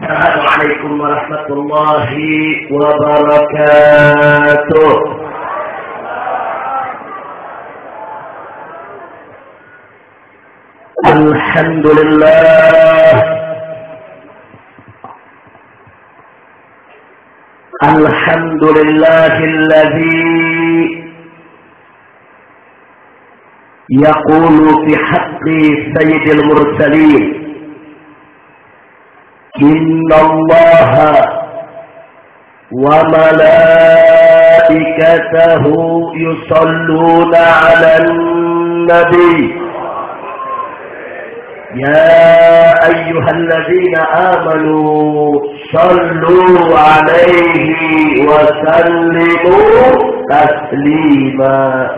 Assalamualaikum warahmatullahi wabarakatuh. Alhamdulillah. Alhamdulillahilladzi yaqulu fi haqqi sayyidil mursalin. Inna Allaha wa malaikatahu yusalluna 'alan nabi. Ya ayyuhalladzina amanu sallu 'alaihi wa sallimu taslima.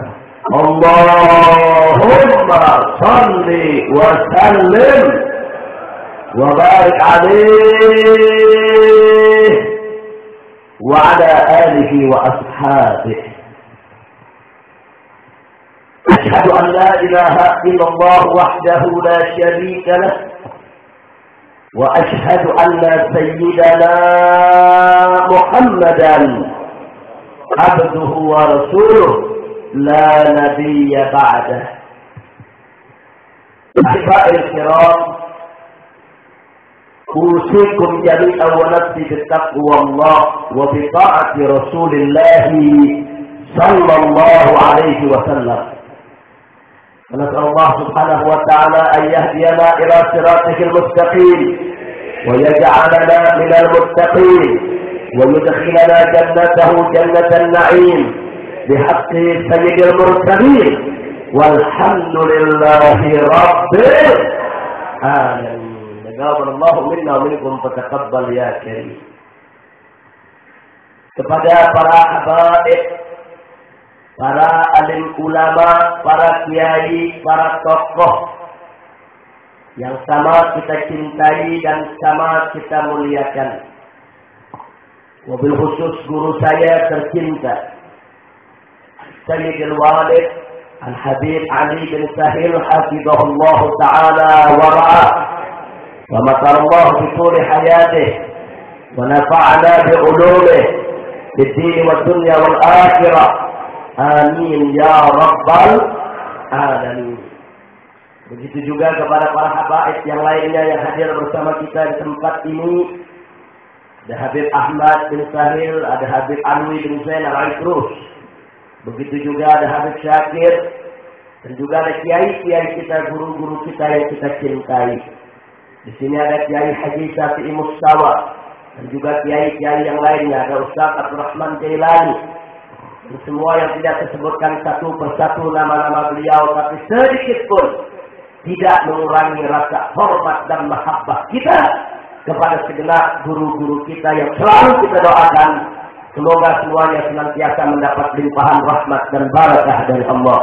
Allahumma salli wa sallim wa barik alaihi wa ala alihi wa ashabihi. Asyhadu an la ilaha illallah wahdahu la syarika lah wa asyhadu anna sayyidana Muhammadan abduhu wa rasuluh la nabiyya ba'dah. Ahiba'il kiram, usikum jami'an wa nafsi bittaqwallah wa bi ta'ati Rasulillah sallallahu alaihi wasallam. ونسأل الله سبحانه وتعالى أن يهدينا إلى صراطه المستقيم ويجعلنا من المتقين ويدخلنا جنته جنة النعيم بحق سيد المرسلين والحمد لله رب العالمين. تقبل الله منا ومنكم فتقبل يا كريم. Kepada para habaib, para alim ulama, para kiai, para tokoh yang sama kita cintai dan sama kita muliakan. Wabil khusus guru saya tercinta, Sayyidul Walid Al-Habib Ali bin Sahil hafizahullah ta'ala wa ra'ah wa matarallahu bi tuli hayatih wa nafa'ana bi ulumih di din wa dunya wal akhirah. Amin ya rabbal alamin. Begitu juga kepada para habaib yang lainnya yang hadir bersama kita di tempat ini. Ada Habib Ahmad bin Sahil, ada Habib Alwi bin Zain Al-Aikrus. Begitu juga ada Habib Syakir dan juga ada kiai-kiai kita, guru-guru kita yang kita cintai. Di sini ada Kiai Haji Syafi'i Mustawa dan juga kiai-kiai yang lainnya. Ada Ustaz Abdul Rahman Jailani. Dan semua yang tidak disebutkan satu persatu nama-nama beliau, tapi sedikit pun tidak mengurangi rasa hormat dan mahabbah kita kepada segenap guru-guru kita yang selalu kita doakan. Semoga semuanya senantiasa mendapat limpahan rahmat dan barakah dari Allah.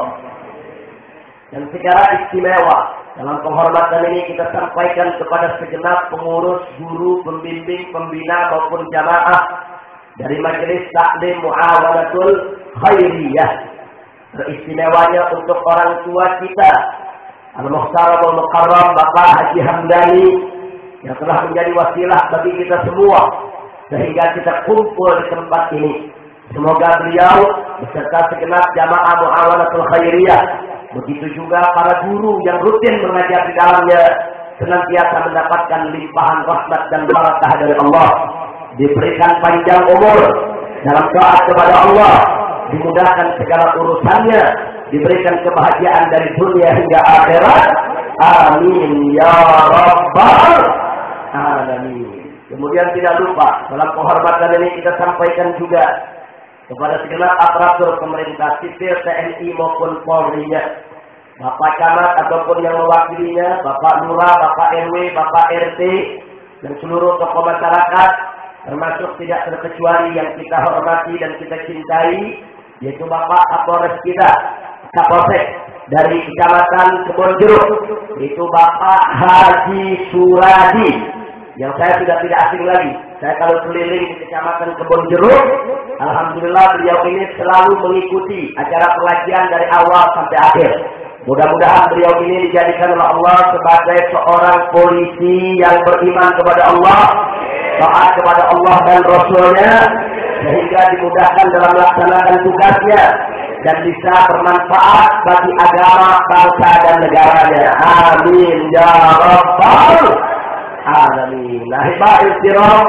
Dan secara istimewa dalam penghormatan ini kita sampaikan kepada segenap pengurus, guru, pembimbing, pembina maupun jamaah dari Majelis Taklim Muawanatul Khairiyah. Teristimewanya untuk orang tua kita, Al-Muhtaram Al-Mukarram Bapak Haji Hamdani, yang telah menjadi wasilah bagi kita semua sehingga kita kumpul di tempat ini. Semoga beliau beserta segenap jamaah Muawanatul Khairiyah, begitu juga para guru yang rutin mengajar di dalamnya, senantiasa mendapatkan limpahan rahmat dan barakah dari Allah, diberikan panjang umur dalam taat kepada Allah, dimudahkan segala urusannya, diberikan kebahagiaan dari dunia hingga akhirat. Amin ya rabbal alamin. Kemudian tidak lupa dalam penghormatan ini kita sampaikan juga kepada segenap aparatur pemerintah sipil, TNI maupun Polri-nya, Bapak Camat ataupun yang mewakilinya, Bapak Lurah, Bapak RW, Bapak RT, dan seluruh tokoh masyarakat, termasuk tidak terkecuali yang kita hormati dan kita cintai, yaitu Bapak Kapolres kita, Kapolsek dari Kecamatan Kebonjeruk, yaitu Bapak Haji Suradi, yang saya sudah tidak asing lagi. Saya kalau keliling di Kecamatan Kebonjeruk, alhamdulillah beliau ini selalu mengikuti acara pengajian dari awal sampai akhir. Mudah-mudahan beliau ini dijadikan oleh Allah sebagai seorang polisi yang beriman kepada Allah, taat kepada Allah dan Rasul-Nya, sehingga dimudahkan dalam melaksanakan tugasnya dan bisa bermanfaat bagi agama, bangsa dan negaranya. Amin ya rabbal alamin. Ahibahil kiram,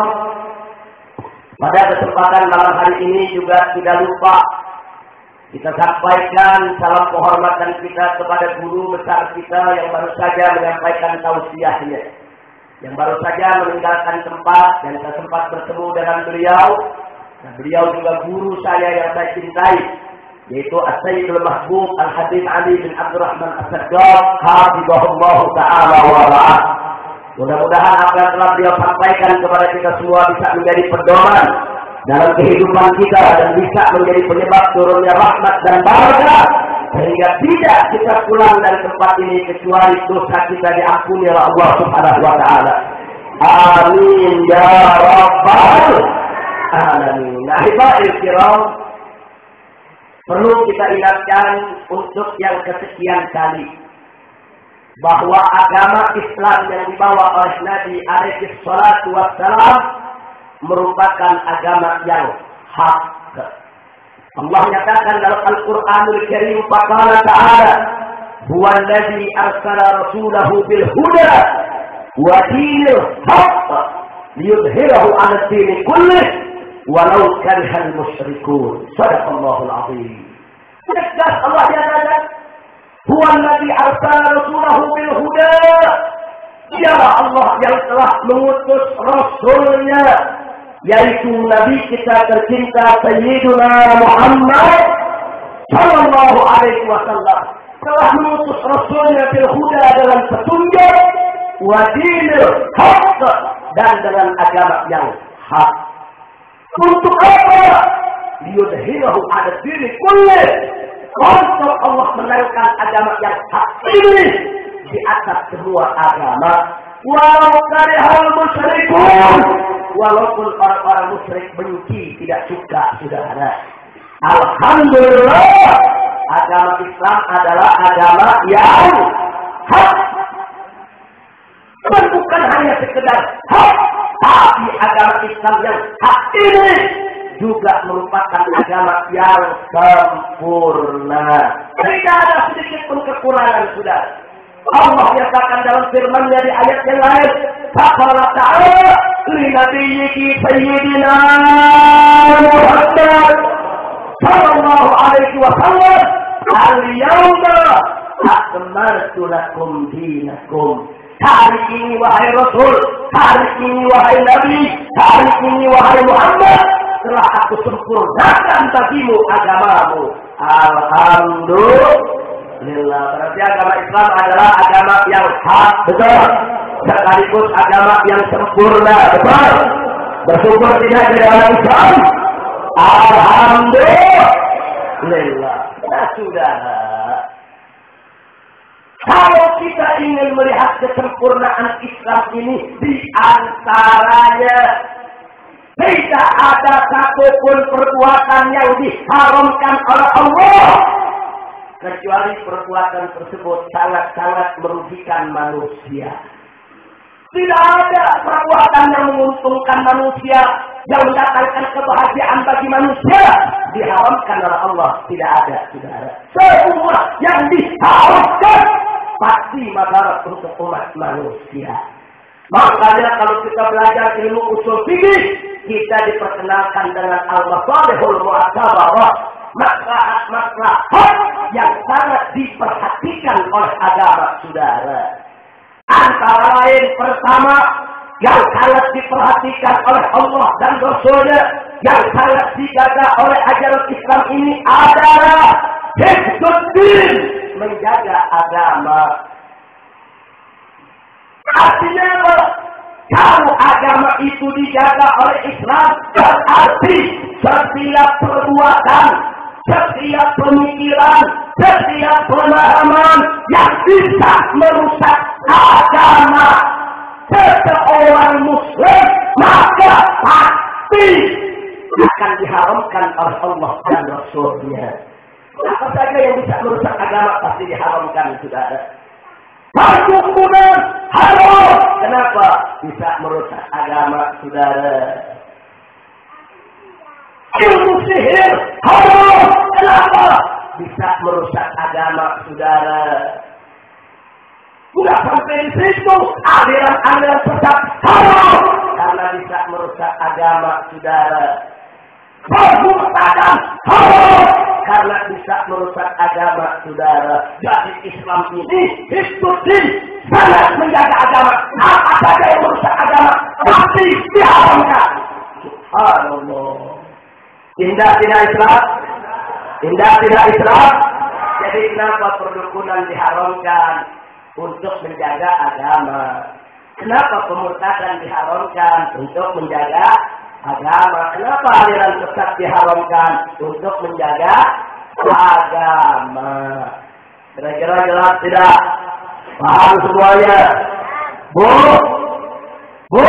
pada kesempatan malam hari ini juga tidak lupa kita sampaikan salam kehormatan kita kepada guru besar kita yang baru saja menyampaikan tausiahnya, yang baru saja meninggalkan tempat dan saya sempat bertemu dengan beliau. Nah, beliau juga guru saya yang saya cintai, yaitu As-Sayyidul Mahbub Al-Habib Ali bin Abdurrahman As-Saddaq hafizahullah ta'ala wa ra'ah. Mudah-mudahan apa yang telah beliau sampaikan kepada kita semua bisa menjadi pedoman dalam kehidupan kita dan bisa menjadi penyebab turunnya rahmat dan barakah, sehingga tidak kita pulang dari tempat ini kecuali dosa kita diampuni oleh Allah Subhanahu wa taala. Amin ya rabbal alamin. Ahibahil kiram, perlu kita ingatkan untuk yang kesekian kali bahwa agama Islam yang dibawa oleh Nabi alaihi salatu wassalam merupakan agama yang hak. Allah nyatakan dalam Al-Qur'anul Karim, faqala ta'ala huwa allazi arsala rasulahu bil huda wa dinil haqq liyudhhirahu 'ala ad-din kullih walau karihal musyrikun. Shadaqallahul 'azim. Tegas Allah nyatakan huwa allazi arsala rasulahu bil huda. Dialah Allah yang telah mengutus Rasulnya, yaitu Nabi kita tercinta Sayyiduna Muhammad sallallahu alaihi wasallam, telah mengutus Rasulnya bil huda dengan petunjuk, wa dinil haqq dan dengan agama yang hak. Untuk apa? Liyudhhirahu 'ala ad-din kullih. Untuk Allah menangkan agama yang hak ini di atas semua agama. Walau karihal musyrikun, walaupun orang-orang musyrik benci, tidak suka, saudara. Alhamdulillah, agama Islam adalah agama yang hak. Bukan hanya sekedar hak, tapi agama Islam yang hak ini juga merupakan agama yang sempurna. Tidak ada sedikit pun kekurangan, saudara. Allah nyatakan dalam firman-Nya di ayat yang lain, faqala ta'ala li nabiyyiki sayyidina Muhammad sallallahu alaihi wasallam, al-yawma akmaltu lakum dinakum. Hari ini wahai Rasul, hari ini wahai Nabi, hari ini wahai Muhammad, telah aku sempurnakan bagimu agamamu. Alhamdulillah. Berarti agama Islam adalah agama yang hak, betul. Sekaligus agama yang sempurna, betul. Bersyukur tidak jadi orang Islam. Alhamdulillah. Nah, saudara, kalau kita ingin melihat kesempurnaan Islam ini, di antaranya tidak ada satupun perbuatan yang diharamkan oleh Allah, kecuali perbuatan tersebut sangat-sangat merugikan manusia. Tidak ada perbuatan yang menguntungkan manusia, yang mendatangkan kebahagiaan bagi manusia, diharamkan oleh Allah. Tidak ada, saudara. Semua yang diharamkan pasti madarat untuk umat manusia. Makanya kalau kita belajar ilmu usul fikih, kita diperkenalkan dengan al-masalihul mu'tabarah, maslahat yang sangat diperhatikan oleh agama, saudara. Antara lain, pertama, yang sangat diperhatikan oleh Allah dan Rasul-Nya, yang sangat dijaga oleh ajaran Islam ini adalah hifdzuddin, menjaga agama. Artinya apa? Kalau agama itu dijaga oleh Islam, berarti setiap perbuatan, setiap pemikiran, setiap pemahaman yang bisa merusak agama seseorang muslim, maka pasti akan diharamkan oleh Allah dan Rasul-Nya. Apa saja yang bisa merusak agama pasti diharamkan, saudara. Perdukunan haram, Kenapa bisa merusak agama, saudara? Ilmu sihir haram. Kenapa bisa merusak agama, saudara? Bukan sampai di situ, aliran-aliran sesat haram karena bisa merusak agama, saudara. Perbuatan haram karena bisa merusak agama, saudara. Jadi Islam ini Hizbuddin sangat menjaga agama. Apa saja yang merusak agama pasti diharamkan. Subhanallah. Indah tidak Islam? Indah tidak Islam? Jadi kenapa perdukunan diharamkan? Untuk menjaga agama. Kenapa pemurtadan diharamkan? Untuk menjaga agama. Kenapa aliran sesat diharamkan? Untuk menjaga agama. Kira-kira jelas tidak? Paham semuanya? Bu? Bu?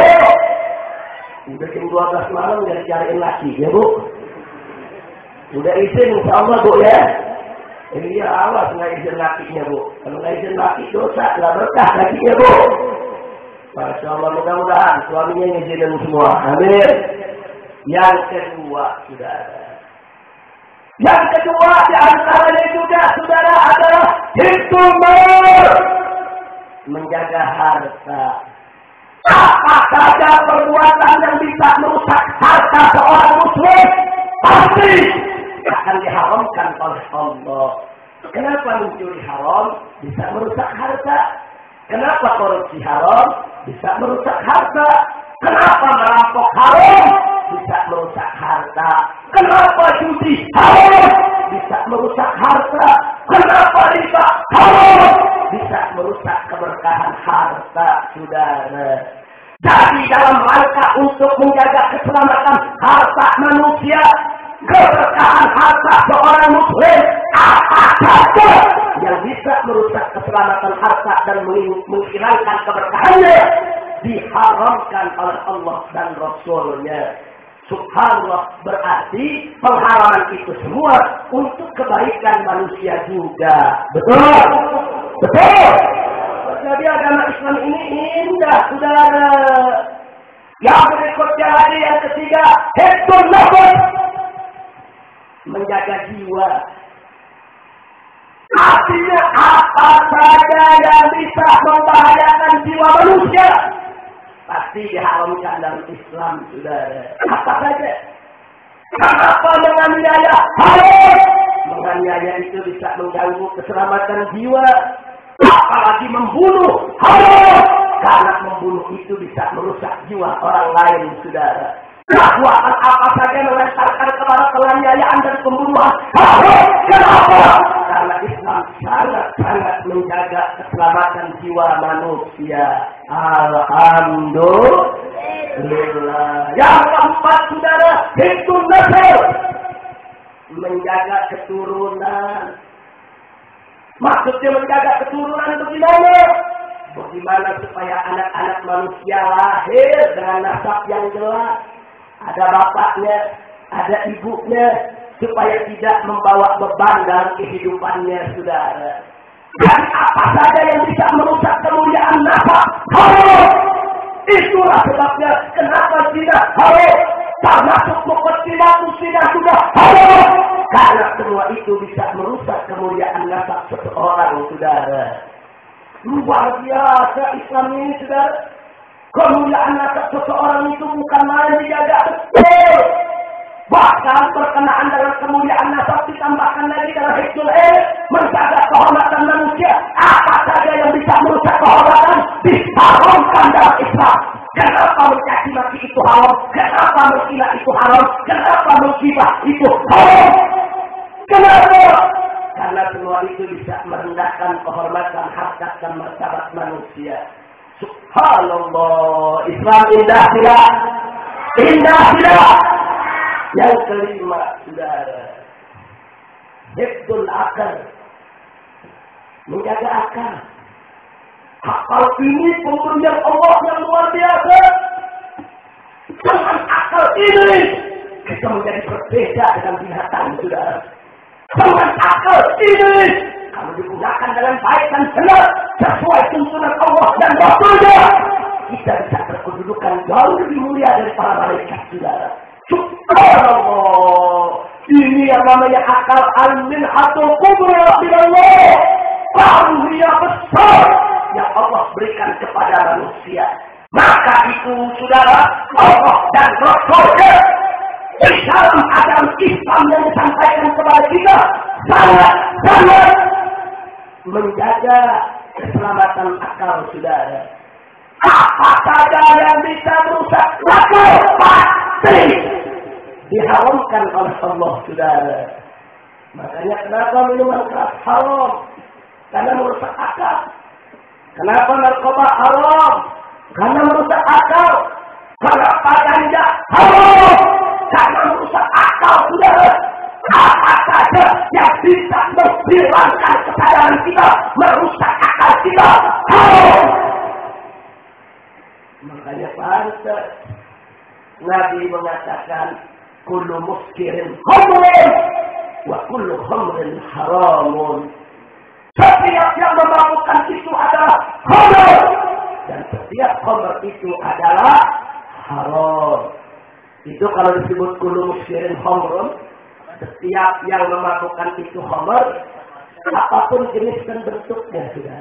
Udah jam 12 malam udah dicariin lagi ya Bu? Udah izin insya Allah Bu ya? Iya awas nggak izin lakinya Bu. Kalau nggak izin laki dosa, nggak berkah lakinya Bu. Masya Allah, mudah-mudahan suaminya ngizinin semua. Amin. Yang kedua, saudara. Yang kedua di antaranya juga, saudara, adalah hikmah menjaga harta. Apa saja perbuatan yang bisa merusak harta seorang muslim pasti akan diharamkan oleh Allah. Kenapa mencuri haram bisa merusak harta? Kenapa korupsi haram bisa merusak harta? Kenapa merampok haram bisa merusak harta? Kenapa judi haram bisa merusak harta? Kenapa riba haram bisa merusak keberkahan harta, saudara? Jadi dalam rangka untuk menjaga keselamatan harta manusia, keberkahan harta seorang muslim, apa saja yang bisa merusak keselamatan harta dan menghilangkan keberkahannya diharamkan oleh Allah dan Rasulnya. Subhanallah, berarti pengharaman itu semua untuk kebaikan manusia juga. Betul? Betul? Jadi agama Islam ini indah, saudara. Yang berikutnya lagi, yang ketiga, hifdzun nafs, menjaga jiwa. Artinya apa saja yang bisa membahayakan jiwa manusia pasti diharamkan dalam Islam, saudara. Apa saja. Kenapa menganiaya haram? Menganiaya itu bisa mengganggu keselamatan jiwa. Apalagi membunuh haram, karena membunuh itu bisa merusak jiwa orang lain, saudara. Perbuatan apa saja mengantarkan kepada penganiayaan dan pembunuhan haram. Kenapa? Karena Islam sangat-sangat menjaga keselamatan jiwa manusia. Alhamdulillah. Yang keempat, saudara, itu nasl, menjaga keturunan. Maksudnya menjaga keturunan bagaimana? Bagaimana supaya anak-anak manusia lahir dengan nasab yang jelas. Ada bapaknya, ada ibunya, supaya tidak membawa beban dalam kehidupannya, saudara. Dan apa saja yang bisa merusak kemuliaan nasab haram. Itulah sebabnya kenapa tidak haram. Termasuk mukaddimatus zina juga haram. Karena semua itu bisa merusak kemuliaan nasab seseorang, saudara. Luar biasa Islam ini, saudara. Kemuliaan nasab seseorang itu bukan main dijaga betul. Bahkan berkenaan dengan kemuliaan nasab ditambahkan lagi dalam hifdzul ilm, menjaga kehormatan manusia. Apa saja yang bisa merusak kehormatan diharamkan dalam Islam. Kenapa mencaci maki itu haram? Kenapa menghina itu haram? Kenapa menghibah itu haram? Kenapa? Karena semua itu bisa merendahkan kehormatan, harkat dan martabat manusia. Subhanallah, Islam indah tidak? Indah tidak? Yang kelima, saudara, hifdzul akal, menjaga akal. Akal ini pemberian Allah yang luar biasa. Dengan akal ini kita menjadi berbeda dengan binatang, saudara. Dengan akal ini kalau digunakan dengan baik dan benar sesuai tuntunan Allah dan Rasulnya, kita bisa berkedudukan jauh lebih mulia dari para malaikat, saudara. Subhanallah. Ini yang namanya akal al-minhatul kubra bilallah. Karunia besar yang Allah berikan kepada manusia. Maka itu, saudara, Allah dan Rasulnya di dalam agama Islam yang disampaikan kepada kita sangat menjaga keselamatan akal, saudara. Apa saja yang bisa merusak akal pasti diharamkan oleh Allah, saudara. Makanya kenapa minuman keras haram? Karena merusak akal. Kenapa narkoba haram? Karena merusak akal. Kenapa ganja haram? Karena merusak akal, saudara. Apa saja yang bisa menghilangkan kesadaran kita, merusak akal kita, haram. Makanya pantas Nabi mengatakan kullu muskirin khamrun wa kullu khamrin haramun. Setiap yang memabukkan itu adalah khamr dan setiap khamr itu adalah haram. Itu kalau disebut kullu muskirin khamrun, setiap yang memabukkan itu khamr, apapun jenis dan bentuknya, sudah.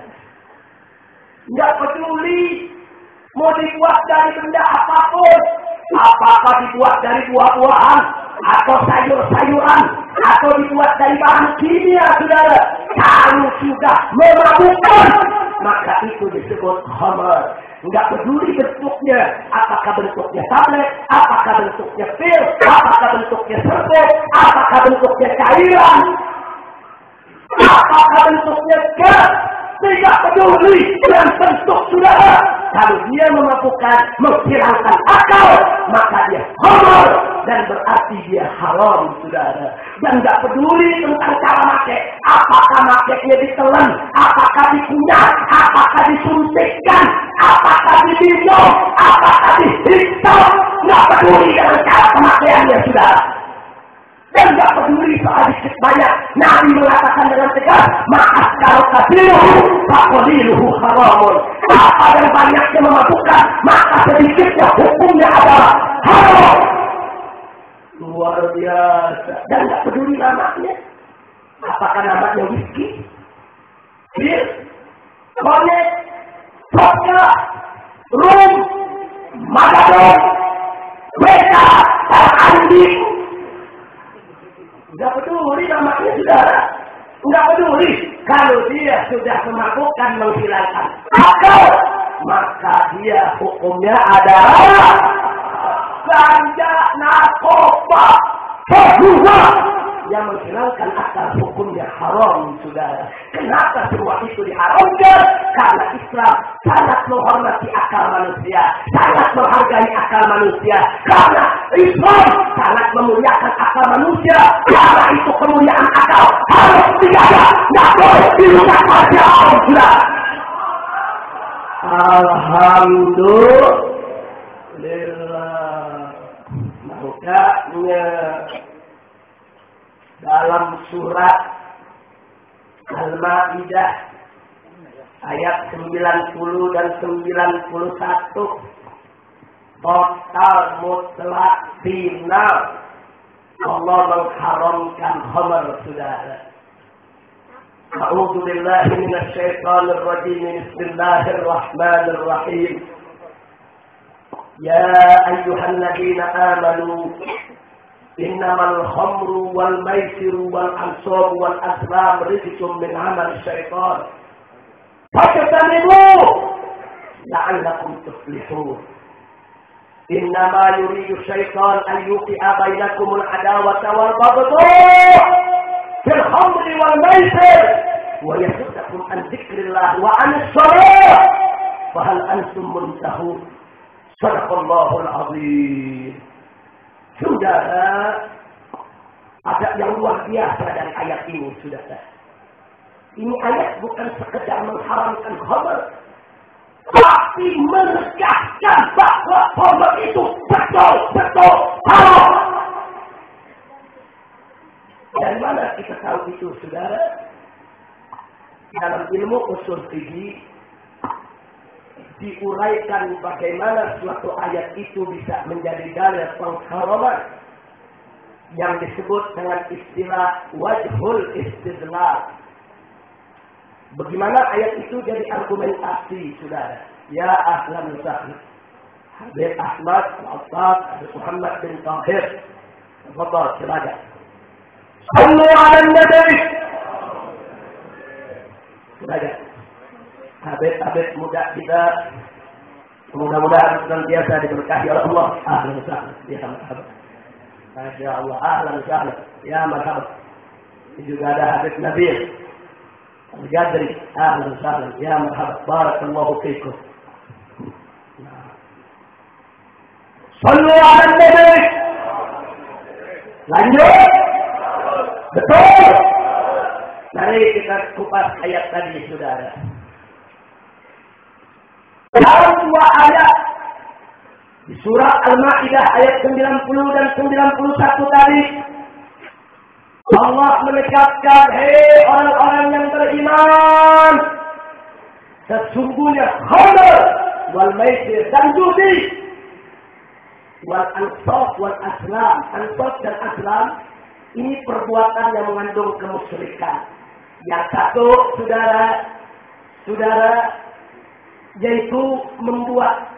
Tidak peduli mau dibuat dari benda apapun, apakah dibuat dari buah-buahan atau sayur-sayuran atau dibuat dari bahan kimia, saudara. Kalau sudah memabukkan, maka itu disebut khamr. Enggak peduli bentuknya, apakah bentuknya tablet, apakah bentuknya pil, apakah bentuknya serbuk, apakah bentuknya cairan, apakah bentuknya gas. Tidak peduli dengan bentuk, saudara. Kalau dia memabukkan, menghilangkan akal, maka dia khamr dan berarti dia haram, saudara. Dan tidak peduli tentang cara pakai, apakah makainya ditelan, apakah dikunyah, apakah disuntikkan, apakah diminum, apakah dihisap, tidak peduli dengan cara pemakaiannya, saudara. Dan tidak peduli soal dikit banyak. Nabi mengatakan dengan tegas, ma'as kalau kasiruhu faqaliluhu haramun. Apa yang banyaknya memabukkan, maka sedikitnya hukumnya adalah haram. Luar biasa. Dan tidak peduli namanya. Apakah namanya whisky, bir, konek, vodka, rum, magadon, beta, andi. Tidak peduli namanya, saudara. Tidak peduli. Kalau dia sudah memabukkan, menghilangkan akal, maka dia hukumnya adalah ganja, narkoba, semua yang menghilangkan akal, hukumnya haram, saudara. Kenapa semua itu diharamkan? Karena Islam sangat menghormati akal manusia, sangat menghargai akal manusia. Karena Islam sangat memuliakan akal manusia. Karena itu kemuliaan akal harus dijaga, tidak boleh dirusak oleh Allah. Alhamdulillah. Makanya dalam surat Al-Maidah ayat 90 dan 91 total mutlak final Allah mengharamkan khamr, saudara. A'udzu billahi minasy syaithanir rajim. Bismillahir rahim. Ya ayyuhalladzina amanu innamal khamru wal maisiru wal ansabu wal azlam rijsun min amal syaitan fajtanibuhu la'allakum tuflihun. Innama yuridu syaitan an yuqi'a bainakumul adawata wal baghdha fil khamri wal maisir wa yasuddakum an dzikrillah wa anis shalah fa hal antum muntahun. Sadaqallahul azim. Saudara, ada yang luar biasa dari ayat ini, saudara. Ini ayat bukan sekedar mengharamkan khamr, tapi menegaskan bahwa khamr itu betul-betul haram. Dari mana kita tahu itu, saudara? Dalam ilmu usul fikih diuraikan bagaimana suatu ayat itu bisa menjadi dalil pengharaman yang disebut dengan istilah wajhul istidlal. Bagaimana ayat itu jadi argumentasi, saudara? Ya ahlan sahlan. Habib Ahmad Al-Attaf, Habib Muhammad bin Tahir. Tafadhal, silakan. Sallu ala Nabi. Silakan. Habib muda kita mudah-mudahan senantiasa diberkahi oleh Allah. Ahlan sahlan. Ya marhaban. Masya Allah, ahlan sahlan. Ya marhaban. Ini juga ada Habib Nabil Al-Jadri. Ahlan sahlan. Ya marhaban. Barakallahu fiikum. Sallu ala Nabi. Lanjut. Betul. Mari kita kupas ayat tadi, saudara. Dalam dua ayat di surah Al-Maidah ayat 90 dan 91 tadi, Allah menegaskan, hei orang-orang yang beriman, sesungguhnya khamr wal maisir dan judi wal ansab wal aslam. Ansab dan aslam ini perbuatan yang mengandung kemusyrikan. Yang satu, saudara, yaitu membuat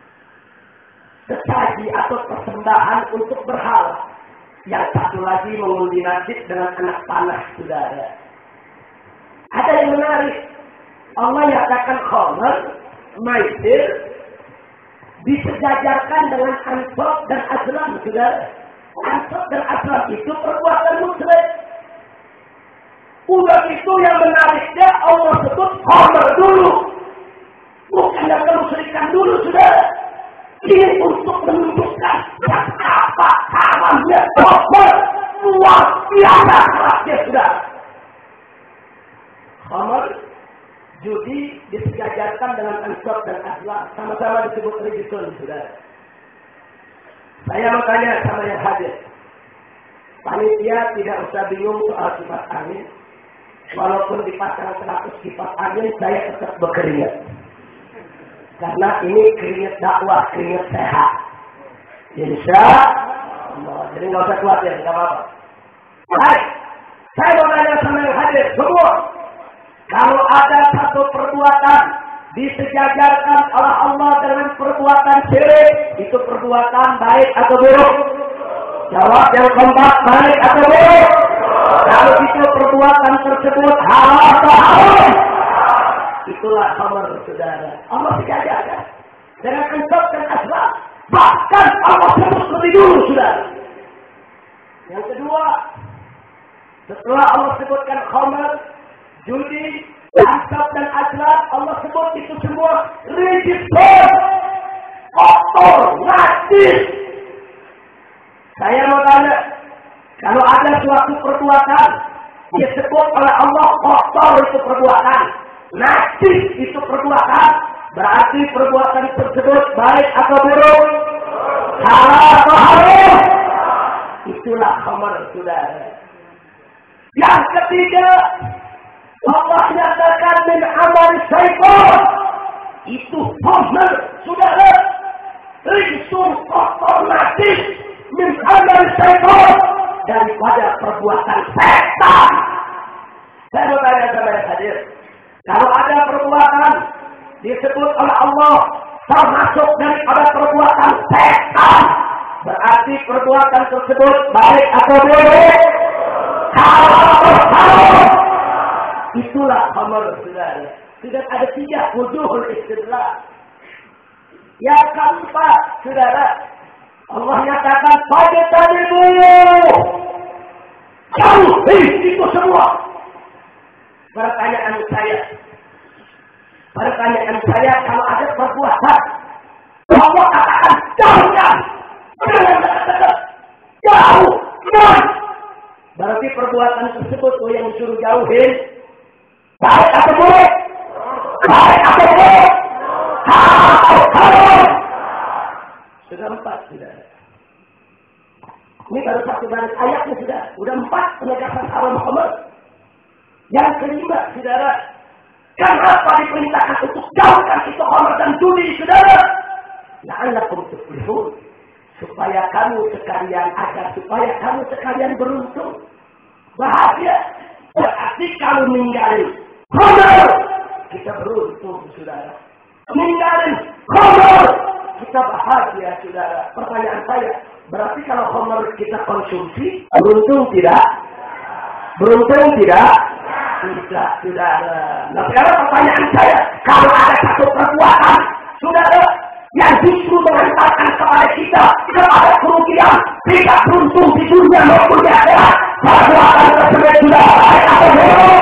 sesaji atau persembahan untuk berhala. Yang satu lagi mengundi nasib dengan anak panah, saudara. Ada yang menarik. Allah nyatakan khamr, maisir, disejajarkan dengan ansab dan aslam, saudara. Ansab dan aslam itu perbuatan musyrik. Udah itu yang menariknya Allah sebut khamr dulu. Bukan yang kemusyrikan dulu, saudara. Ini untuk menunjukkan yang apa haramnya khamr luar biasa kerasnya, saudara. Khamr, judi disejajarkan dengan ansab dan aslam, sama-sama disebut rijisun, saudara. Saya mau tanya sama yang hadir. Panitia tidak usah bingung soal kipas angin. Walaupun dipasang 100 kipas angin, saya tetap berkeringat. Karena ini keringat dakwah, keringat sehat. Insya Allah. Jadi nggak usah khawatir, nggak apa-apa. Baik, saya mau tanya sama yang hadir semua. Kalau ada satu perbuatan disejajarkan oleh Allah dengan perbuatan syirik, itu perbuatan baik atau buruk? Jawab yang keempat, baik atau buruk? Kalau itu perbuatan tersebut halal atau haram? Itulah khamr, saudara. Allah sejajarkan dengan ansab dan aslam. Bahkan Allah sebut lebih dulu, saudara. Yang kedua, setelah Allah sebutkan khamr, judi, ansab dan aslam, Allah sebut itu semua rijsun, kotor, najis. Saya mau tanya, kalau ada suatu perbuatan disebut oleh Allah kotor itu perbuatan, najis itu perbuatan, berarti perbuatan tersebut baik atau buruk? Halal atau haram? Itulah khamr, saudara. Yang ketiga, Allah nyatakan min amal syaitan. Itu khamr, saudara. Rijsun, kotor, najis, min amal syaitan, daripada perbuatan setan. Saya mau tanya sama yang hadir. Kalau ada perbuatan disebut oleh Allah termasuk daripada perbuatan setan, berarti perbuatan tersebut baik atau buruk? Haram. Itulah khamr, saudara. Sudah ada 3 wujuhul istidlal. Yang keempat, saudara, Allah nyatakan fajtanibu. Jauhi itu semua. Pertanyaan saya, kalau ada perbuatan Allah katakan jangan jauh. Berarti perbuatan tersebut yang disuruh jauhin baik atau buruk? Baik atau buruk? Haram. Sudah 4, sudah. Ini baru 1 baris ayatnya sudah 4 penegasan haram khamr. Yang kelima, saudara, Kenapa diperintahkan untuk jauhkan itu khamr dan judi, saudara? La'allakum tuflihun. Supaya kamu sekalian beruntung. Bahagia. Berarti kalau ninggalin khamr, kita beruntung, saudara. Ninggalin khamr, kita bahagia, saudara. Pertanyaan saya, berarti kalau khamr kita konsumsi, beruntung tidak? Beruntung tidak? Tidak, saudara. Nah sekarang pertanyaan saya, kalau ada satu perbuatan, saudara, yang justru mengantarkan kepada kita kepada kerugian, tidak beruntung di dunia maupun di akhirat, perbuatan tersebut sudah baik atau buruk?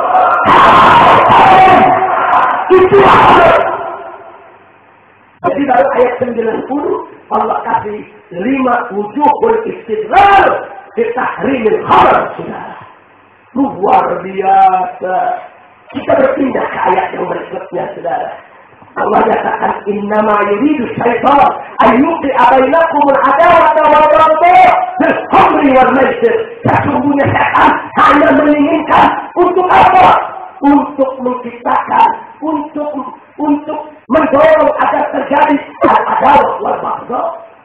Itulah khamr. Jadi baru ayat 90 Allah kasih 5 wujuhul istidlal fi tahrimil khamr, saudara. Luar biasa. Kita berpindah ke ayat yang berikutnya, saudara. Allah nyatakan innama yuridu syaitan ayyuqi'a bainakumul adawata wal baghdha fil khamri wal maisir. Sesungguhnya setan hanya menginginkan untuk apa? Untuk menciptakan, untuk mendorong agar terjadi al-adawah wal baghdha.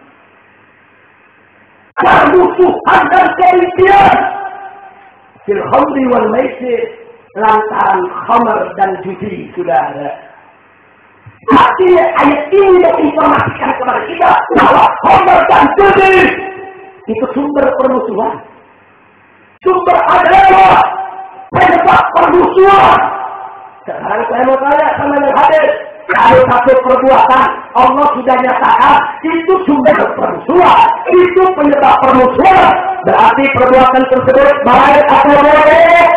Permusuhan dan kebencian fil khamri wal maisir, lantaran khamr dan judi, saudara. Artinya ayat ini menginformasikan kepada kita bahwa khamr dan judi itu sumber permusuhan, sumber adalah penyebab permusuhan. Sekarang saya mau tanya sama yang hadir, kalau satu perbuatan Allah sudah nyatakan itu sumber permusuhan, itu penyebab permusuhan, berarti perbuatan tersebut baik atau buruk?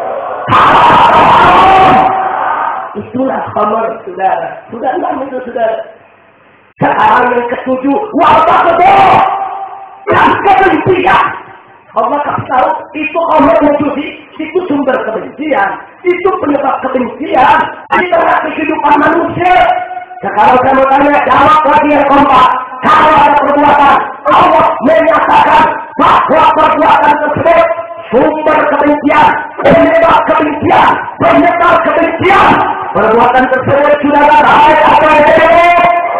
Itulah khamr, saudara. Sudah enggak itu, saudara? Sekarang yang ketujuh, wabah kedua dan kebencian. Allah kasih tahu itu khamr dan judi itu sumber kebencian, itu penyebab kebencian di tengah kehidupan manusia. Sekarang saya mau tanya, jawab lagi yang kompak. Kalau ada perbuatan Allah menyatakan bahwa perbuatan tersebut sumber kebencian, penyebab kebencian, perbuatan tersebut sudah baik atau buruk?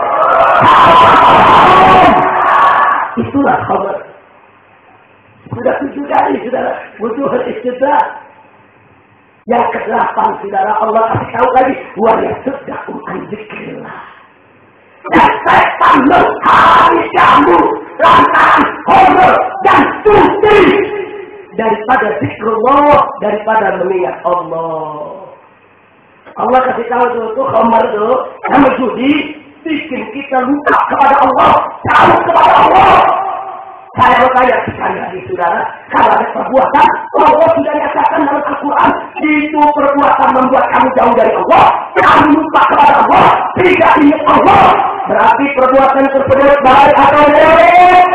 Itulah khamr. Sudah 7 kali, saudara, wujuhul istidlal. Yang ke-8, saudara, Allah kasih tahu lagi, wa yasuddakum an dzikrillah. Dan setan menghalangi kamu lantaran khamr dan judi daripada zikrullah, daripada mengingat Allah. Allah kasih tahu itu khamr itu sama judi bikin kita lupa kepada Allah, jauh kepada Allah. Saya mau tanya sekali lagi, saudara, kalau ada perbuatan Allah sudah nyatakan dalam Al-Quran itu perbuatan membuat kamu jauh dari Allah, kamu lupa kepada Allah, tidak ingat Allah, berarti perbuatan tersebut baik atau buruk?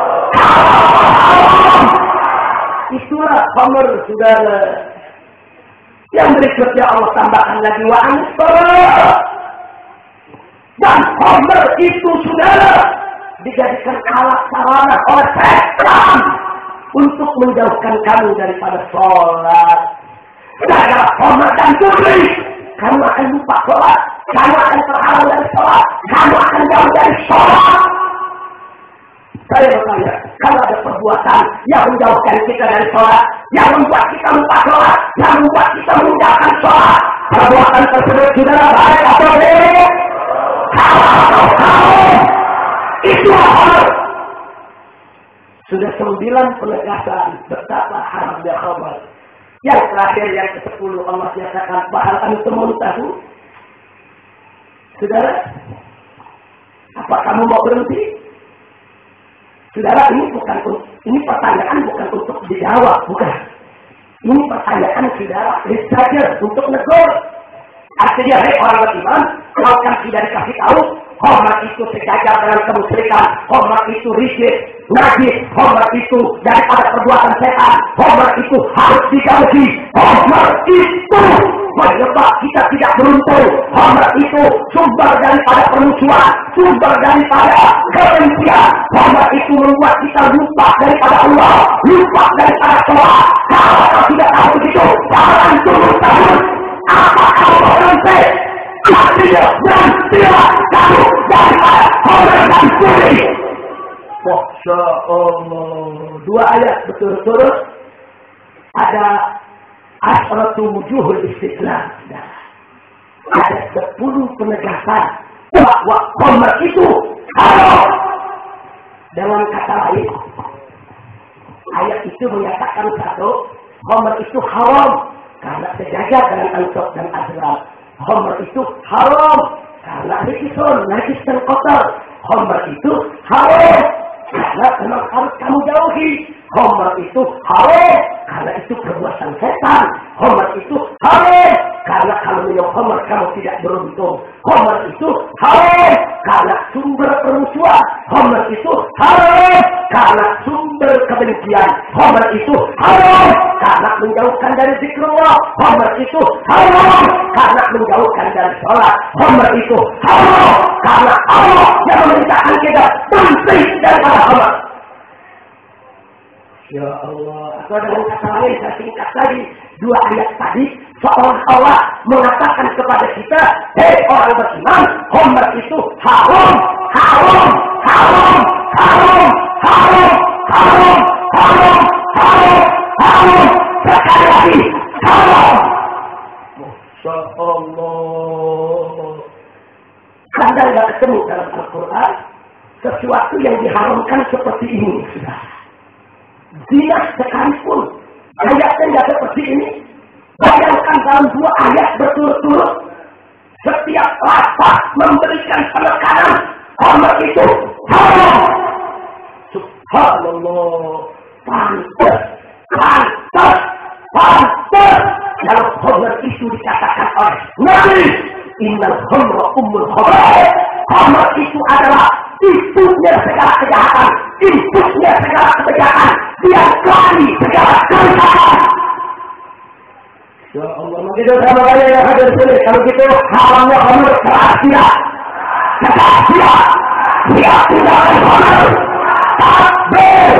Itulah khamr, saudara. Yang berikutnya Allah tambahkan lagi wa ansar. Dan khamr itu, saudara, dijadikan alat sarana oleh setan untuk menjauhkan kamu daripada sholat. Gara-gara khamr dan judi, kamu akan lupa sholat, kamu akan terhalang dari sholat, kamu akan jauh dari sholat. Saya bertanya, kalau ada perbuatan yang menjauhkan kita dari sholat, yang membuat kita lupa sholat, yang membuat kita meninggalkan sholat, perbuatan tersebut sudah baik atau buruk? Itu khamr. Sudah 9 penegasan betapa haramnya khamr. Yang terakhir, yang ke-10, Allah nyatakan bahal antum tahu. Saudara, apa kamu mau berhenti? Saudara, ini pertanyaan bukan untuk dijawab, bukan. Ini pertanyaan, saudara, saja untuk negur. Artinya, orang beriman, kalau kan tidak dikasih tahu, khamr itu sejajar dengan kemusyrikan, khamr itu rijis, najis, khamr itu daripada perbuatan setan, khamr itu harus dijauhi, khamr itu menyebab kita tidak beruntung, khamr itu sumber daripada permusuhan, sumber daripada kebencian, khamr itu membuat kita lupa daripada Allah, lupa daripada sholat. Kalau sudah tahu begitu, jangan turun tahun. Apa kamu berhentilah kamu daripada Homer dan Suri. Masya Allah. Dua ayat betul-betul ada asratu wujuhul istiqlal. Ada 10 penegasan bahwa Homer itu haram. Dengan kata lain, ayat itu menyatakan satu, Homer itu haram karena sejajar dengan Ansor dan Azram. Homer itu haram karena najis dan kotor. Homer itu haram karena memang harus kamu jauhi. Homer itu haram karena itu perbuatan setan. Homer itu haram karena kalau minum Homer kamu tidak beruntung. Homer itu haram karena sumber permusuhan. Homer itu haram karena sumber kebencian. Homer itu haram karena menjauhkan dari zikrullah. Homer itu haram karena menjauhkan dari sholat. Homer itu haram karena Allah yang memerintahkan kita berhenti daripada Homer. Ya Allah, atau dengan kata lain saya singkat lagi, 2 ayat tadi seolah Allah mengatakan kepada kita, hei orang beriman, Homer itu haram, haram, haram, haram, haram, haram, haram, haram, haram, sekali lagi haram. Masya Allah. Anda tidak ketemu dalam Al-Quran sesuatu yang diharamkan seperti ini, sudah. Zina sekalipun ayatnya tidak seperti ini. Bayangkan dalam 2 ayat berturut-turut setiap lafaz memberikan penekanan Homer itu haram. Subhanallah. Pantas kalau Homer itu dikatakan oleh Nabi, innal khamra ummul khaba'ith. Homer itu adalah ibunya segala kejahatan, ibunya segala kejahatan, dia kali segala kerusakan. Ya Allah, begitu sama banyak yang hadir sini. Kalau gitu haramnya Homer keras tidak, dia tidak Homer. Takbir.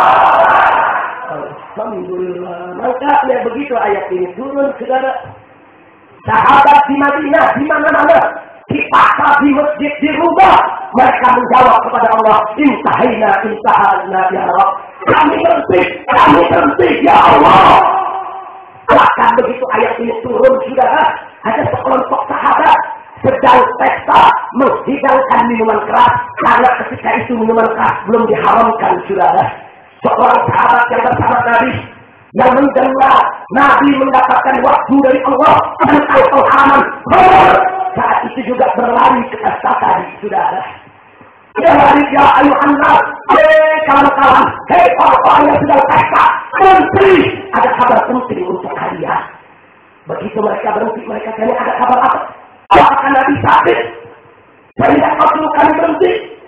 Alhamdulillah. Maka begitu ayat ini turun, saudara. Sahabat di Madinah, di mana-mana, di pasar, di masjid, di rumah, mereka menjawab kepada Allah, intahina ya Rabb. Kami berhenti ya Allah. Bahkan begitu ayat ini turun, saudara, ada sekelompok sahabat sedang pesta menghidangkan minuman keras, karena ketika itu minuman keras belum diharamkan, saudara. Seorang sahabat yang bersama Nabi, yang mendengar Nabi mendapatkan waktu dari Allah tentang penghaman Homer, saat itu juga berlari ke pesta tadi, saudara. Ya ayuhan nas, kawan-kawan, orang-orang yang sedang pesta, berhenti, ada kabar penting untuk kalian. Begitu mereka berhenti, mereka tanya, ada kabar apa? Apakah Nabi sakit? Sehingga kau suruh kami berhenti?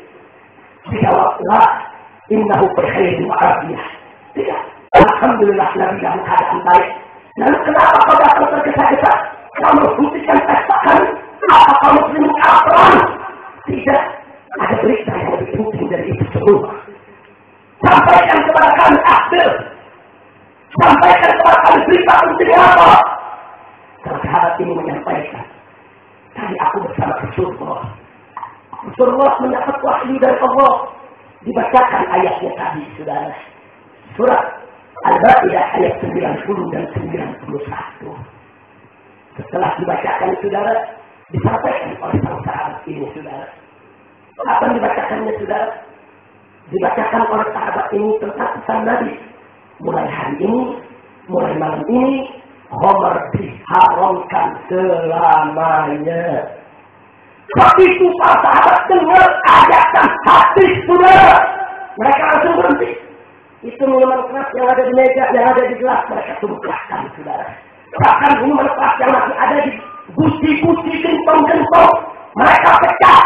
Dijawablah, innahu bikhairin wa afiyah. Tidak. Alhamdulillah Nabi dalam keadaan baik. Lalu kenapa kau datang tergesa-gesa? Kau menghentikan pesta kami? Apa kau muslimin kelaparan? Tidak. Ada berita yang lebih penting dari itu semua. Sampaikan kepada kami akhir. Sampaikan kepada kami berita penting apa? Sahabat ini menyampaikan. Tadi aku bersama Rasulullah. Rasulullah mendapat wahyu dari Allah. Dibacakan ayatnya tadi, saudara. Surat Al-Baqarah ayat 90 dan 91. Setelah dibacakan, saudara, disampaikan oleh sang sahabat ini, saudara. Apa yang dibacakannya, saudara? Dibacakan oleh sahabat ini tentang pesan Nabi. Mulai hari ini, mulai malam ini, Homer diharamkan selamanya. Begitu para sahabat dengar ajakan hati, saudara, mereka langsung berhenti. Itu minuman keras yang ada di meja, yang ada di gelas, mereka tumpahkan, saudara. Bahkan minuman keras yang masih ada di guci-guci, gentong-gentong, mereka pecah.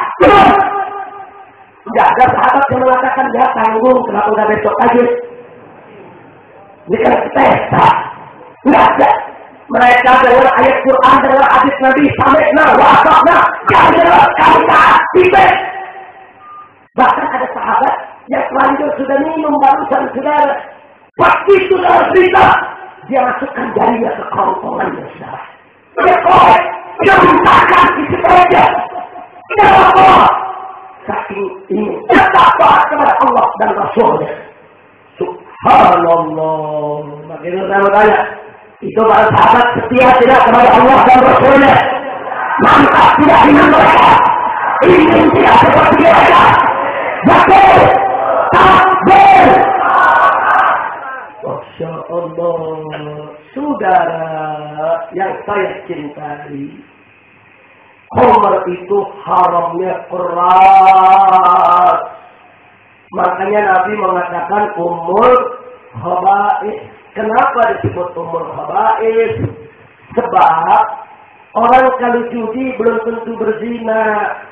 Tidak ada sahabat yang mengatakan, dia tanggung, kenapa udah besok aja? Ini kan pesta. Tidak ada. Mereka dengar ayat Quran, dengar hadis Nabi, samekna, wasakna, kami dengar, kami taat, tidak. Bahkan ada sahabat yang selanjutnya sudah minum barusan, saudara. Begitu saudara cerita, dia masukkan jarinya ke kerongkongannya, saudara. Dia korek, dia mintakan isi perutnya. Kenapa? Saking ingin taat kepada Allah dan Rasulnya. Subhanallah. Makanya saya bertanya, itu para sahabat setia tidak kepada Allah dan Rasulnya? Mantap tidak dengan mereka? Ingin tidak seperti mereka? Betul! Takbir! Masya Allah, saudara yang saya cintai, khamr itu haramnya keras. Makanya Nabi mengatakan ummul khaba'is. Kenapa disebut ummul khaba'is? Sebab orang kalau judi belum tentu berzina.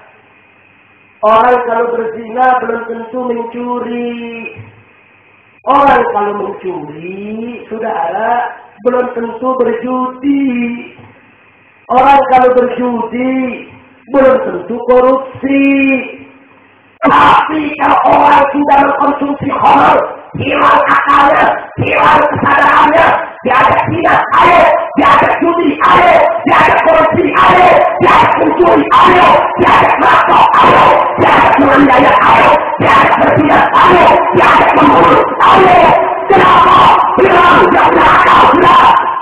Orang kalau berzina belum tentu mencuri. Orang kalau mencuri, saudara, belum tentu berjudi. Orang kalau berjudi, belum tentu korupsi. Tapi kalau orang sudah mengkonsumsi khamr, hilang akalnya, hilang kesadarannya, diajak zina, ayo, diajak judi, ayo, diajak korupsi, ayo, diajak mencuri, ayo, diajak merokok, ayo, diajak menganiaya, ayo, diajak berzina, ayo, diajak membunuh, ayo. Kenapa? Hilang, tidak punya akal, sudah.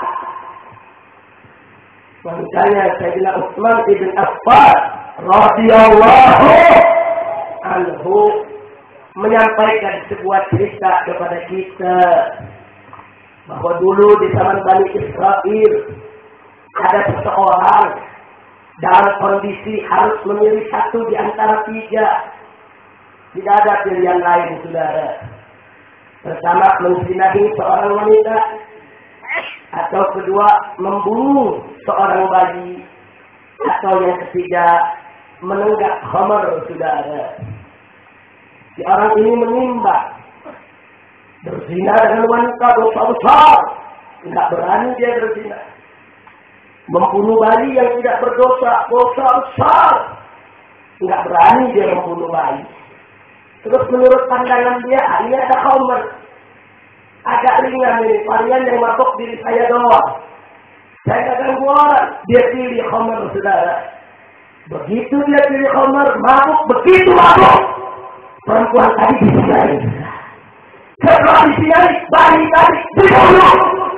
Makanya Sayyidina Utsman ibn Affan radhiyallahu anhu menyampaikan sebuah cerita kepada kita bahwa dulu di zaman Bani Israel ada seseorang dalam kondisi harus memilih satu di antara tiga. Tidak ada pilihan lain, saudara. Pertama, menzinahi seorang wanita, atau kedua, membunuh seorang bayi, atau yang ketiga, menenggak khamr, saudara. Si orang ini menimbang, berzina dengan wanita dosa besar, tidak berani dia berzina. Membunuh bayi yang tidak berdosa, dosa besar, tidak berani dia membunuh bayi. Terus menurut pandangan dia, ini ada khamr. Agak ringan ini, varian yang masuk diri saya doang. Saya tidak ganggu orang, dia pilih khamr, saudara. Begitu dia pilih khamr, mabuk, begitu mabuk. Perempuan tadi disinari. Setelah disinari, bayi tadi dibunuh.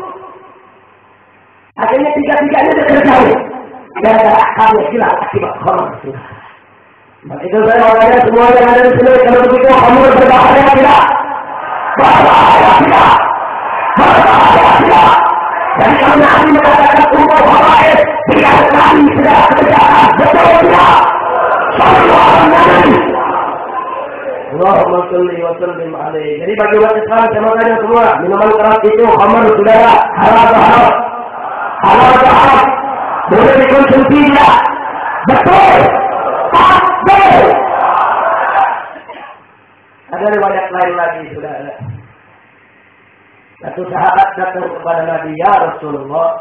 Akhirnya tiga-tiganya dia terjauh. Gara-gara kami hilang akibat khamr, saudara. Maka itu saya mau tanya semua yang ada di sini, kalau begitu khamr berbahaya tidak? Berbahaya tidak? Berbahaya tidak? Dan kalau Nabi mengatakan ummul khaba'is, tidak sekali sudah kerjaan, betul tidak? Sallallahu alaihi. Allahumma sholli wa sallim alaihi. Jadi bagi umat Islam saya mau tanya semua, minuman keras itu khamr, saudara, halal atau haram? Halal atau haram? Boleh dikonsumsi tidak? Betul. Takbir. Ada riwayat lain lagi, saudara. Satu sahabat datang kepada Nabi, ya Rasulullah,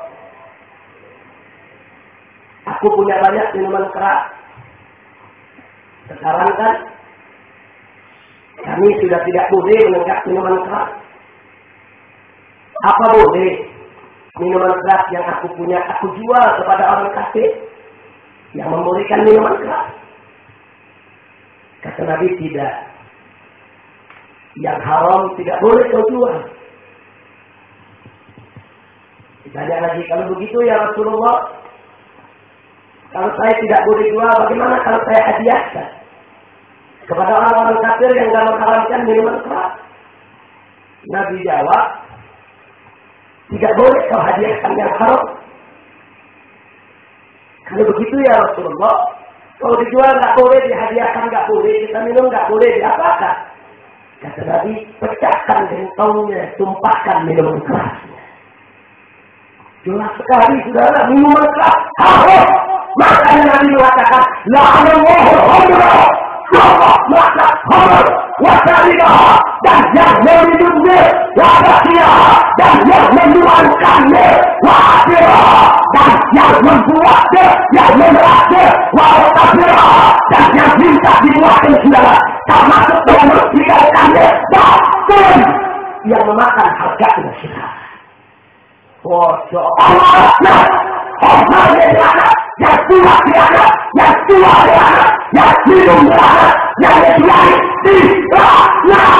aku punya banyak minuman keras. Sekarang kan kami sudah tidak boleh menenggak minuman keras. Apa boleh minuman keras yang aku punya aku jual kepada orang kafir yang membolehkan minuman keras? Kata Nabi, tidak. Yang haram tidak boleh kau jual. Ditanya lagi, kalau begitu ya Rasulullah, kalau saya tidak boleh jual, bagaimana kalau saya hadiahkan kepada orang-orang kafir yang tidak mengharamkan minuman keras? Nabi jawab, tidak boleh kau hadiahkan yang haram. Kalau begitu ya Rasulullah, kalau dijual nggak boleh, dihadiahkan nggak boleh, kita minum nggak boleh, diapakan? Kata Nabi, pecahkan gentongnya, tumpahkan minuman kerasnya. Jelas sekali, saudara, minuman keras haram. Makanya Nabi mengatakan, la'anallahu khamra, Allah melaknat khamr, wasariqah, dan yang meminumnya, wabakiyah, dan yang menuangkannya, wa'atirah, dan yang membuatnya, yang memeratnya, wa'atirah, dan yang minta dibuatkan, saudara, termasuk yang memerdekakannya, bahkan yang memakan harganya, saudara. Allah, yang tua di anak, yang tua di anak, yang minum keras, yang dijual dilaknat.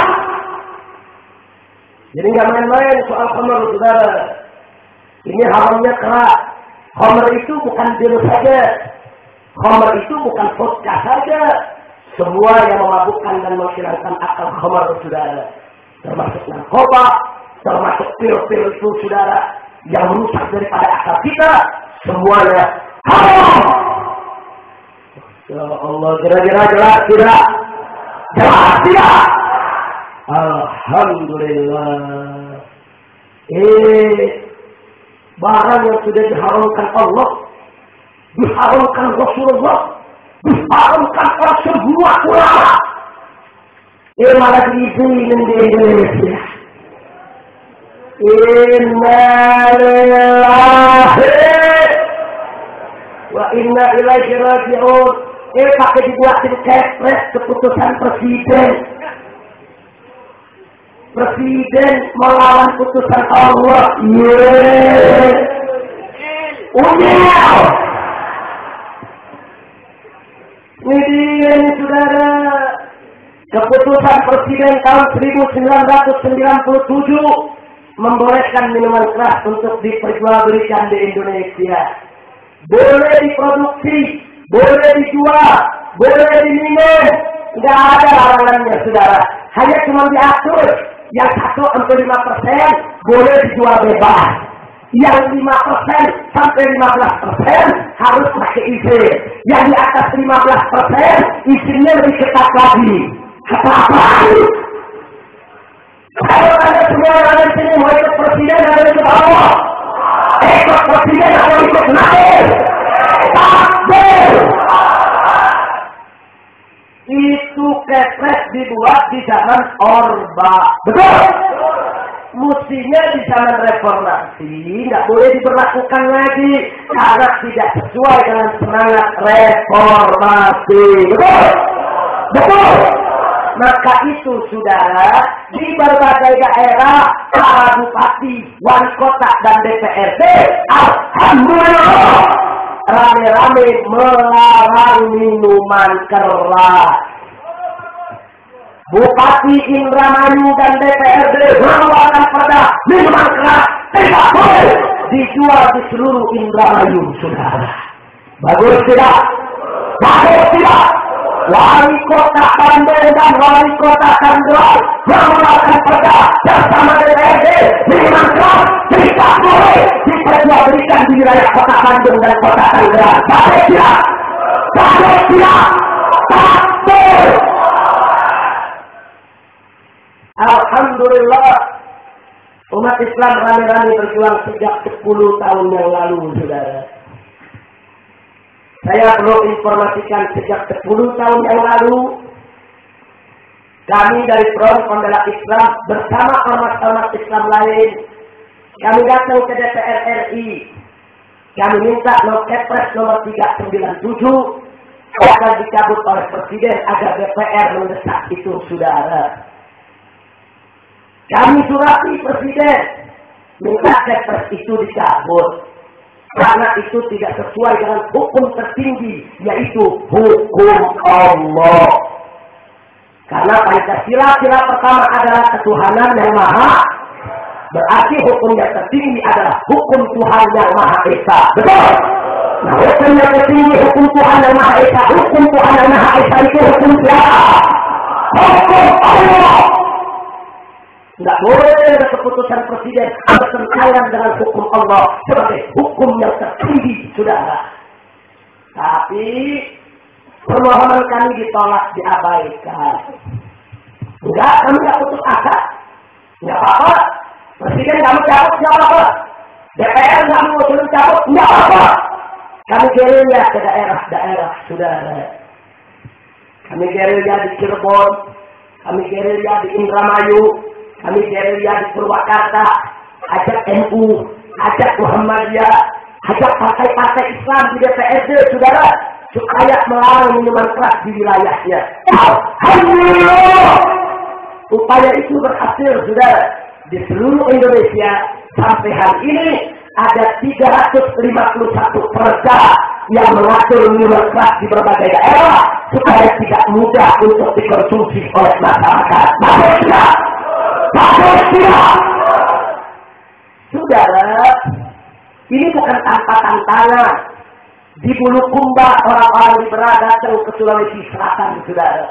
Jadi nggak main-main soal khamr, saudara. Ini haramnya keras. Khamr itu bukan bir saja. Khamr itu bukan vodka saja. Semua yang memabukkan dan menghilangkan akal khamr, saudara. Termasuk narkoba, termasuk pil-pil itu, saudara, yang merusak daripada akal kita, semuanya haram. Ya Allah, kira-kira jelas tidak? Jelas tidak? Alhamdulillah. Barang yang sudah diharamkan Allah, diharamkan Rasulullah, diharamkan oleh semua ulama, malah diizinin di Indonesia. Innalillahi wa inna ilaihi raji'un. Pakai dibuatin kepres keputusan presiden. Presiden melawan putusan Allah. Unyil. Ini saudara, keputusan presiden tahun 1997 membolehkan minuman keras untuk diperjualbelikan di Indonesia. Boleh diproduksi, boleh dijual, boleh diminum. Tidak ada larangannya, saudara. Hanya cuma diatur. Yang 1-5% boleh dijual bebas. Yang 5% sampai 15% harus pakai izin. Yang di atas 15% izinnya lebih ketat lagi. Kata apa? Kalau ada semua yang ada di sini mau ikut presiden atau ikut Allah? Ikut presiden atau ikut naik? Takbir! Itu kepres dibuat di zaman Orba. Betul? Mestinya di zaman reformasi nggak boleh diberlakukan lagi karena tidak sesuai dengan semangat reformasi. Betul? Betul? Maka itu, saudara, di berbagai daerah, para bupati, wali kota, dan DPRD, alhamdulillah, rame-rame melarang minuman keras. Bupati Indramayu dan DPRD mengeluarkan perda minuman keras tidak boleh dijual di seluruh Indramayu, saudara. Bagus tidak? Bagus tidak? Wali kota Bandung dan wali kota Tangerang mengeluarkan perda bersama DPRD minuman keras tidak boleh diperjualbelikan di wilayah kota Bandung dan kota Tangerang. Bagus tidak? Bagus tidak? Takbir! Alhamdulillah, umat Islam rame-rame berjuang sejak 10 tahun yang lalu, saudara. Saya perlu informasikan sejak 10 tahun yang lalu, kami dari Front Pembela Islam bersama ormas-ormas Islam lain, kami datang ke DPR RI. Kami minta Kepres nomor 397 agar dicabut oleh Presiden agar DPR mendesak itu, saudara. Kami surati Presiden minta Kepres itu dicabut karena itu tidak sesuai dengan hukum tertinggi, yaitu hukum Allah. Karena Pancasila sila pertama adalah ketuhanan yang maha, berarti hukum yang tertinggi adalah hukum Tuhan yang Maha Esa. Betul? Nah, hukum yang tertinggi hukum Tuhan yang Maha Esa. Hukum Tuhan yang Maha Esa itu hukum siapa? Hukum Allah. Tidak boleh ada keputusan presiden bertentangan dengan hukum Allah sebagai hukum yang tertinggi, saudara. Tapi permohonan kami ditolak, diabaikan. Enggak, kami tidak putus asa. Enggak apa-apa. Presiden kamu cabut, enggak apa-apa. DPR nggak mau turun cabut, enggak apa-apa. Kami gerilya ke daerah-daerah, saudara. Kami gerilya di Cirebon, kami gerilya di Indramayu, kami gerilya di Purwakarta, ajak NU, ajak Muhammadiyah, ajak partai-partai Islam di DPRD, saudara, supaya melarang minuman keras di wilayahnya. Alhamdulillah, upaya itu berhasil, saudara. Di seluruh Indonesia sampai hari ini ada 351 perda yang mengatur minuman keras di berbagai daerah supaya tidak mudah untuk dikonsumsi oleh masyarakat. Bagus tidak? Saudara, ini bukan tanpa tantangan. Di Bulukumba orang-orang liberal datang ke Sulawesi Selatan, saudara.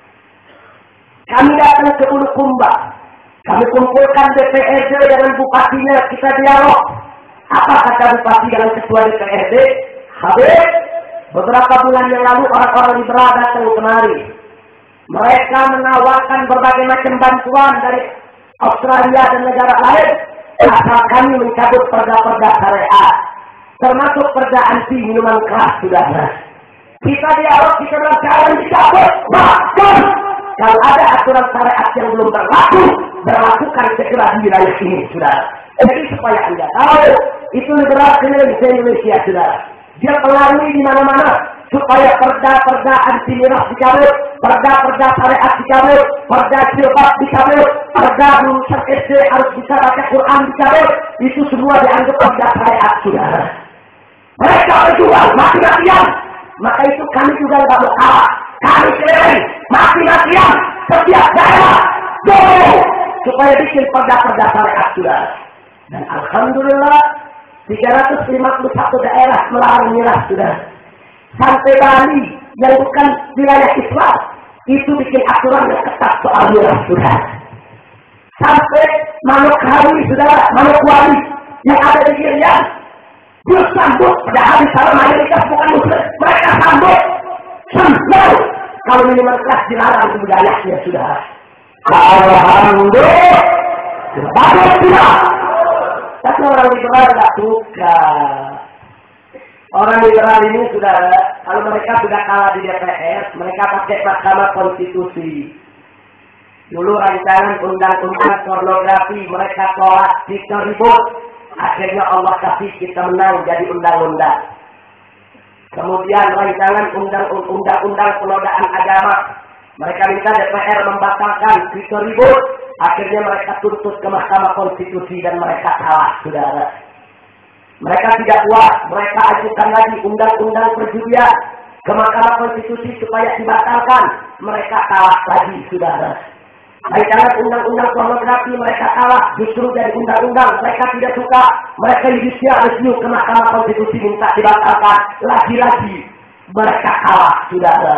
Kami datang ke Bulukumba. Kami kumpulkan DPRD dengan bupatinya, kita dialog. Apa kata bupati dengan ketua DPRD? Habis beberapa bulan yang lalu orang-orang liberal datang kemari. Mereka menawarkan berbagai macam bantuan dari Australia dan negara lain. Asal kami mencabut perda-perda syariat, termasuk perda anti minuman keras, saudara. Kita dialog, kita bilang jangan dicabut. Bahkan kalau ada aturan syariat yang belum berlaku, berlakukan segera di wilayah ini, saudara. Jadi supaya Anda tahu, itu liberal di Indonesia, saudara. Dia pengaruhi di mana-mana supaya perda-perda anti miras dicabut, perda-perda syariat dicabut, perda jilbab dicabut, perda lulusan SD harus bisa baca Quran dicabut. Itu semua dianggap perda syariat, saudara. Mereka berjuang mati-matian. Maka itu kami juga tidak mau kalah. Kami keliling mati-matian setiap daerah dulu supaya bikin perda-perda syariat, saudara. Dan alhamdulillah 351 daerah melarang miras, saudara. Sampai Bali yang bukan wilayah Islam itu bikin aturan yang ketat soal miras, saudara. Sampai Manokwari, saudara, Manokwari yang ada di Girian, dia sambut, padahal di sana mayoritas bukan muslim, mereka sambut senang kalau minuman keras dilarang di wilayahnya, saudara. Alhamdulillah, bagus tidak? Tapi orang liberal tidak suka. Orang liberal ini, saudara, kalau mereka sudah kalah di DPR, mereka pakai Mahkamah Konstitusi. Dulu rancangan undang-undang pornografi mereka tolak, kita ribut. Akhirnya Allah kasih kita menang jadi undang-undang. Kemudian rancangan undang-undang penodaan agama, mereka minta DPR membatalkan, kita ribut. Akhirnya mereka tuntut ke Mahkamah Konstitusi dan mereka kalah, saudara. Mereka tidak puas, mereka ajukan lagi undang-undang perjudian ke Mahkamah Konstitusi supaya dibatalkan. Mereka kalah lagi, saudara. Rancangan undang-undang pornografi mereka kalah, justru dari undang-undang mereka tidak suka. Mereka judicial review ke Mahkamah Konstitusi minta dibatalkan. Lagi-lagi mereka kalah, saudara.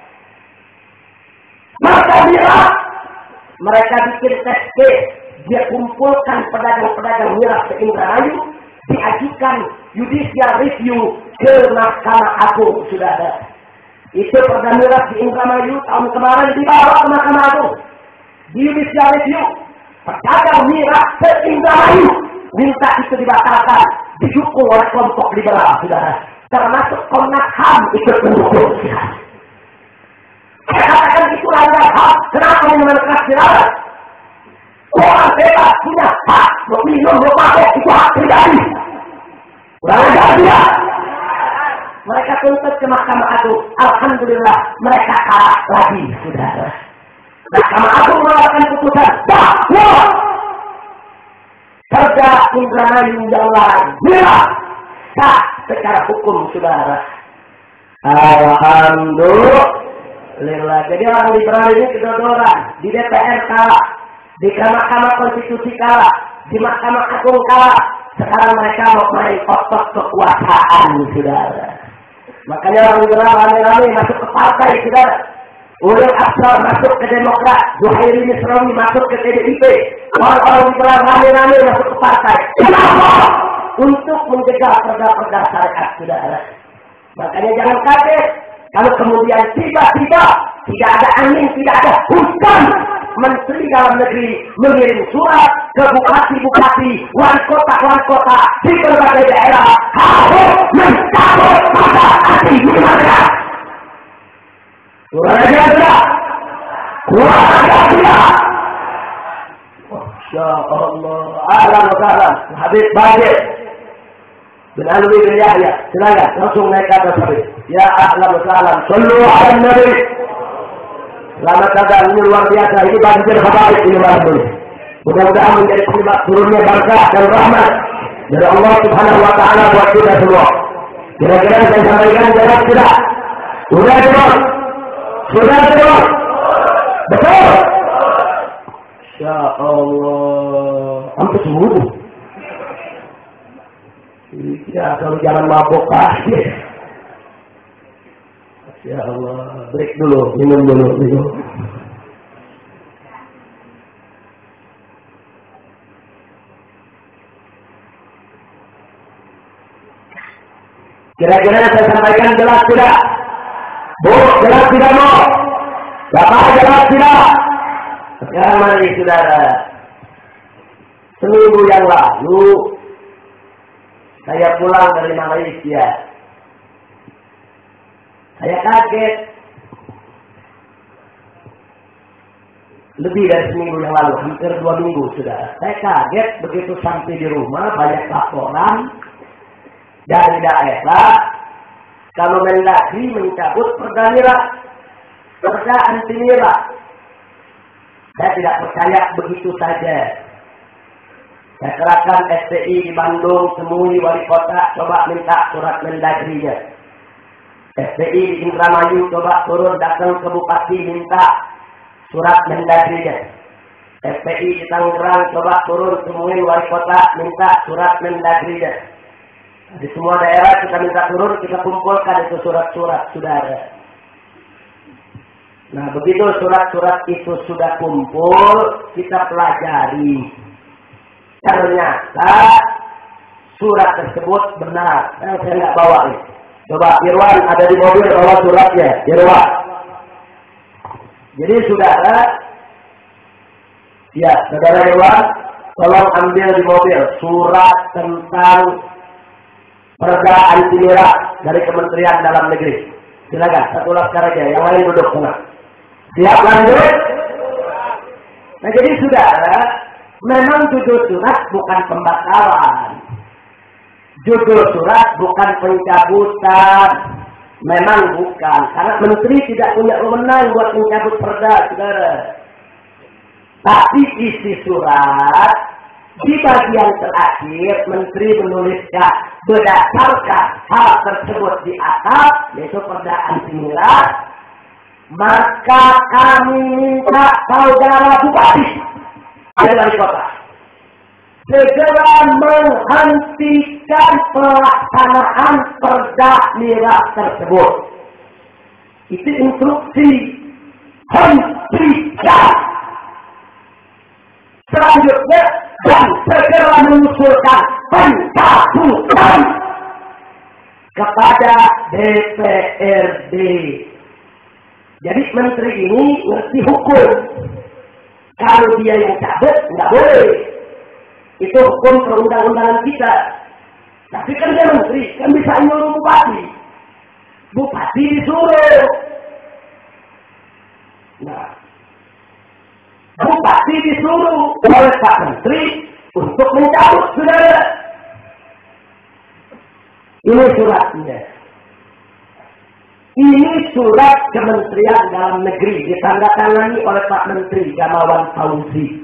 Maka miras, mereka bikin tes case, dia kumpulkan pedagang-pedagang miras se-Indramayu, diajukan judicial review ke Mahkamah Agung, saudara. Itu perda miras di Indramayu tahun kemarin dibawa ke Mahkamah Agung. Di judicial review, pedagang miras se-Indramayu minta itu dibatalkan, didukung oleh kelompok liberal, saudara. Termasuk Komnas HAM ikut mendukung. Saya katakan itu langgar HAM. Kenapa minuman keras dilarang? Orang bebas punya hak meminum, memakai, itu hak pribadi. Langgar dia. Mereka tuntut ke Mahkamah Agung. Alhamdulillah mereka kalah lagi, saudara. Mahkamah Agung mengeluarkan putusan bahwa perda Indramayu yang lain miras sah secara hukum, saudara. Alhamdulillah. Jadi orang liberal ini kedodoran. Di DPR kalah, di Mahkamah Konstitusi kalah, di Mahkamah Agung kalah. Sekarang mereka mau main otot kekuasaan, saudara. Makanya orang liberal rame-rame masuk ke partai, saudara. Ulil Absar masuk ke Demokrat, Zuhairi Misrawi masuk ke PDIP. Orang-orang liberal rame-rame masuk ke partai. Kenapa? Untuk menjaga perda-perda syariat, saudara. Makanya jangan kaget kalau kemudian tiba-tiba tidak ada angin, tidak ada hujan, Menteri Dalam Negeri mengirim surat ke bupati-bupati, wali kota di berbagai daerah harus mencabut perda anti minuman keras. Kurang ajar tidak? Masya Allah. Ahlan Habib Bajir bin Alwi bin Yahya, silakan langsung naik ke atas Habib. Ya ahlan sallu ala Nabi. Selamat datang, ini luar biasa. Ini banjir habaib ini baru. Mudah-mudahan menjadi penyebab turunnya berkah dan rahmat dari Allah Subhanahu wa taala buat kita semua. Kira-kira saya sampaikan jawab tidak? Sudah jawab? Sudah jawab? Betul? Ya Allah, hampir sembuh. Ya kalau jangan mabok aja. Ya Allah, break dulu, minum dulu. Kira-kira saya sampaikan jelas tidak? Bu, jelas tidak Bu? Bapak jelas tidak? Sekarang mari saudara. Seminggu yang lalu saya pulang dari Malaysia. Saya kaget. Lebih dari seminggu yang lalu, hampir 2 minggu sudah. Saya kaget begitu sampai di rumah banyak laporan dari daerah kalau Mendagri mencabut perda miras, perda anti miras. Saya tidak percaya begitu saja. Saya kerahkan STI di Bandung, temui wali kota, coba minta surat Mendagrinya. STI di Indramayu, coba turun datang ke Bupati minta surat Mendagrinya. STI di Tangerang, coba turun temui wali kota minta surat Mendagrinya. Di semua daerah kita minta turun, kita kumpulkan itu surat-surat saudara. Nah begitu surat-surat itu sudah kumpul, kita pelajari. Ternyata surat tersebut benar. Saya nggak bawa nih. Coba Irwan ada di mobil bawa suratnya, Irwan. Jadi saudara, ya saudara Irwan, tolong ambil di mobil surat tentang perda anti miras dari Kementerian Dalam Negeri. Silakan, satu laskar aja, yang lain duduk sana. Siap lanjut? Nah jadi saudara, memang judul surat bukan pembatalan. Judul surat bukan pencabutan. Memang bukan. Karena menteri tidak punya wewenang buat mencabut perda, saudara. Tapi isi surat, di bagian terakhir, menteri menuliskan berdasarkan hal tersebut di atas, yaitu perda anti miras, maka kami minta saudara Bupati dari wali kota segera menghentikan pelaksanaan perda miras tersebut. Itu instruksi. Hentikan. Selanjutnya, dan segera mengusulkan pencabutan kepada DPRD. Jadi menteri ini ngerti hukum. Kalau dia yang cabut, nggak boleh. Itu hukum perundang-undangan kita. Tapi kan dia menteri, kan bisa nyuruh bupati. Bupati disuruh. Nah, bupati disuruh oleh Pak Menteri untuk mencabut, saudara. Ini suratnya. Ini surat Kementerian Dalam Negeri ditandatangani oleh Pak Menteri Gamawan Fauzi.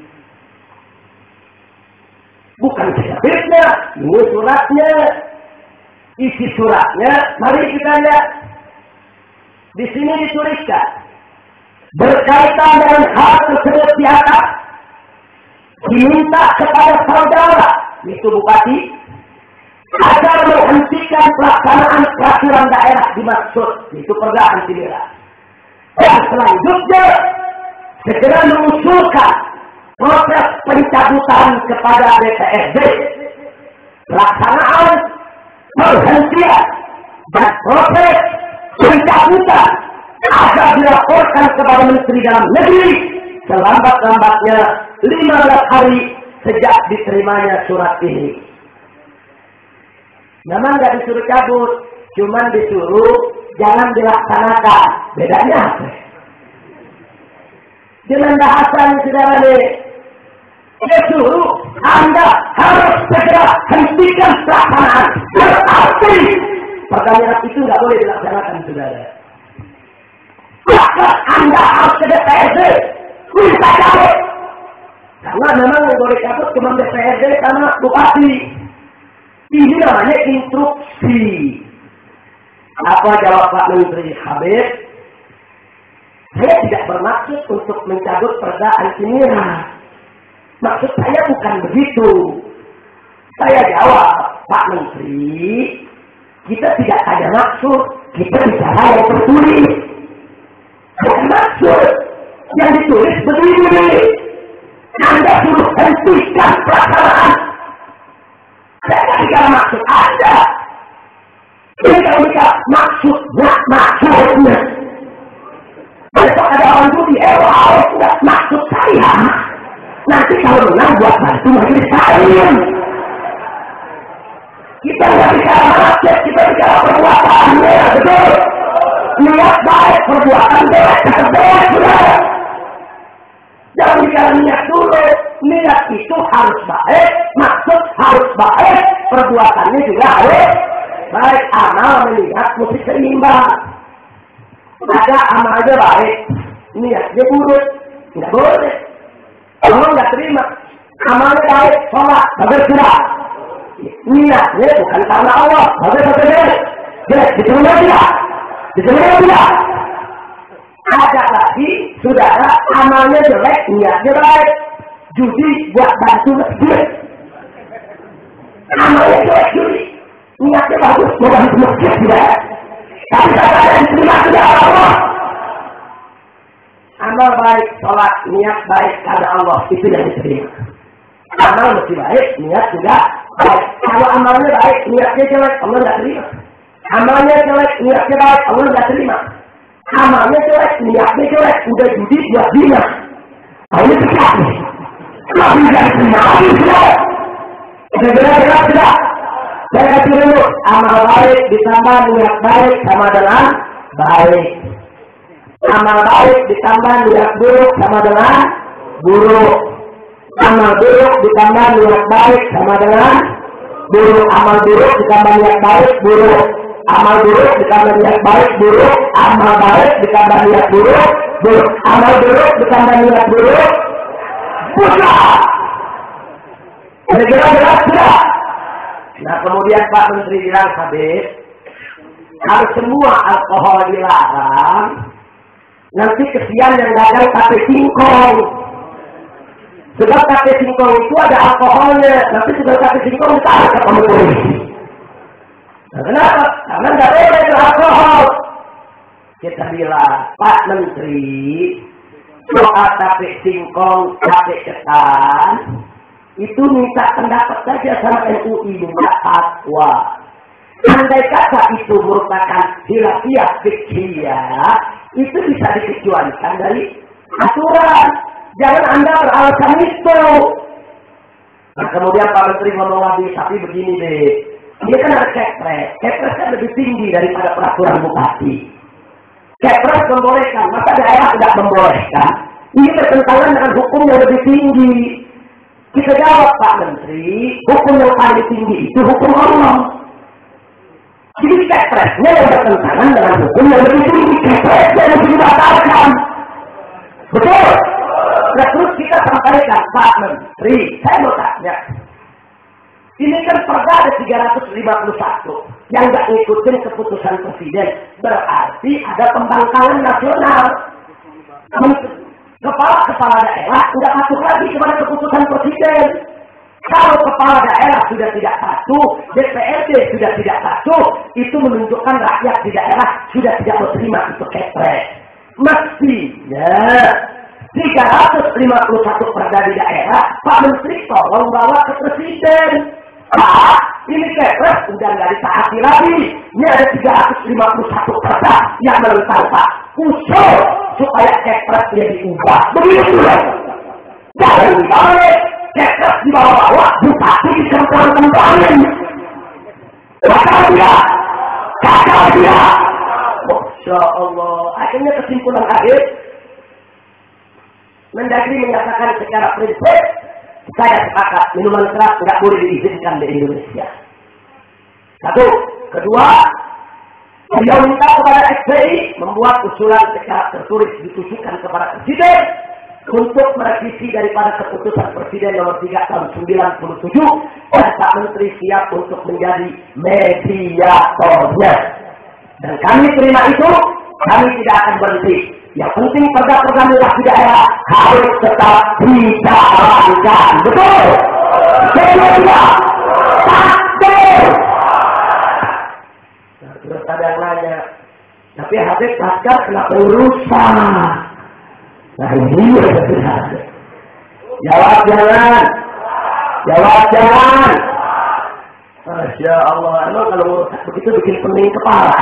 Bukan kitabnya, ini suratnya. Isi suratnya, mari kita lihat. Di sini dituliskan berkaitan dengan hal tersebut di atas, diminta kepada saudara, itu Bupati, agar menghentikan pelaksanaan peraturan daerah dimaksud, itu perda anti miras. Dan selanjutnya, segera mengusulkan proses pencabutan kepada DPRD, pelaksanaan, penghentian, dan proses pencabutan agar dilaporkan kepada Menteri Dalam Negeri selambat-lambatnya 15 hari sejak diterimanya surat ini. Memang nggak disuruh cabut, cuman disuruh jangan dilaksanakan. Bedanya apa? Dengan bahasan saudara nih, dia suruh Anda harus segera hentikan pelaksanaan. Berarti pertanyaan itu nggak boleh dilaksanakan, saudara. Maka Anda harus ke DPRD minta cabut. Karena memang yang boleh cabut cuma DPRD sama Bupati. Ini namanya instruksi. Apa jawab Pak Menteri Habib? Saya tidak bermaksud untuk mencabut perda anti miras. Maksud saya bukan begitu. Saya jawab, Pak Menteri, kita tidak ada maksud. Kita bicara yang tertulis. Bukan maksud. Yang ditulis begini. Anda suruh hentikan pelaksanaan. Saya tidak bicara maksud Anda. Ini kalau bicara maksudnya. Besok ada orang itu di Eropa, tidak maksud saya. Nanti kalau menang buat bantu majelis lain. Kita tidak bicara maksud, kita bicara perbuatannya, betul. Niat baik, perbuatan baik, sudah. Jangan bicara niat dulu. Niat itu harus baik, maksud harus baik, perbuatannya juga harus baik. Amal melihat mesti seimbang. Ada amalnya baik, niatnya buruk, nggak boleh. Allah nggak terima. Amalnya baik, sholat, bagus tidak. Niatnya bukan karena Allah, bagus jelek. Diterima tidak? Diterima tidak? Ada lagi, saudara, amalnya jelek, niatnya baik. Judi buat bantu masjid. Amalnya jelek judi, niatnya bagus, mau bantu masjid tidak. Tapi saya diterima tidak Allah. Amal baik, sholat, niat baik karena Allah, itu yang diterima. Amal mesti baik, niat juga baik. Kalau amalnya baik, niatnya jelek, Allah tidak terima. Amalnya jelek, niatnya baik, Allah tidak terima. Amalnya jelek, niatnya jelek, udah judi buat zina. Ini tidak. Kalau tidak terima, sudah. Sudah. Saya kasih dulu, amal baik ditambah niat baik sama dengan baik. Amal baik ditambah niat buruk sama dengan buruk. Amal buruk ditambah niat baik sama dengan buruk. Amal buruk ditambah niat baik buruk. Amal buruk ditambah niat baik buruk. Amal baik ditambah niat buruk buruk. Amal buruk ditambah niat buruk bukan. Kira-kira sudah. Nah kemudian Pak Menteri bilang, Habib, kalau semua alkohol dilarang, nanti kesian yang dagang tape singkong. Sebab tape singkong itu ada alkoholnya, nanti sudah tape singkong ditaruh ke polisi. Nah, kenapa? Karena nggak boleh alkohol. Kita bilang, Pak Menteri, soal tape singkong, tape ketan, itu minta pendapat saja sama MUI, minta fatwa. Andai kata itu merupakan khilafiyah fiqhiyah, itu bisa dikecualikan dari aturan. Jangan Anda beralasan itu. Nah kemudian Pak Menteri ngomong lagi, tapi begini deh. Dia kan ada kepres. Kepres kan lebih tinggi daripada peraturan bupati. Kepres membolehkan, masa daerah tidak membolehkan. Ini bertentangan dengan hukum yang lebih tinggi. Kita jawab Pak Menteri, hukum yang paling tinggi itu hukum Allah. Jadi kepresnya yang bertentangan dengan hukum yang lebih tinggi, kepresnya yang dibatalkan. Betul? Nah terus kita sampaikan, Pak Menteri, saya mau tanya. Ini kan perda ada 351 yang nggak ngikutin keputusan presiden. Berarti ada pembangkangan nasional. Kepala daerah tidak patuh lagi kepada keputusan presiden. Kalau kepala daerah sudah tidak patuh, DPRD sudah tidak patuh, itu menunjukkan rakyat di daerah sudah tidak menerima itu kepres. Mestinya 351 perda di daerah, Pak Menteri tolong bawa ke presiden. Pak, ini kepres sudah nggak ditaati lagi. Ini ada 351 perda yang menentang Pak. Usul supaya kepresnya diubah. Begitu ya. Jangan dibalik. Kepres dibawa-bawa, bupati disempurnakan. Kakak dia. Masya Allah. Akhirnya kesimpulan akhir. Mendagri menyatakan secara prinsip, saya sepakat minuman keras tidak boleh diizinkan di Indonesia. Satu. Kedua, beliau minta kepada SPI membuat usulan secara tertulis ditujukan kepada presiden untuk merevisi daripada keputusan presiden nomor 3 tahun 97 dan Pak Menteri siap untuk menjadi mediatornya. Dan kami terima itu, kami tidak akan berhenti. Yang penting perda-perda murah di daerah harus tetap dijalankan. Betul? Kedua, takdir. Nah, terus ada yang nanya, tapi Habib Laskar kenapa urusan? Nah ini benar. Jawab jangan. Jawab jangan. Masya Allah, emang kalau urusan begitu bikin pening kepala.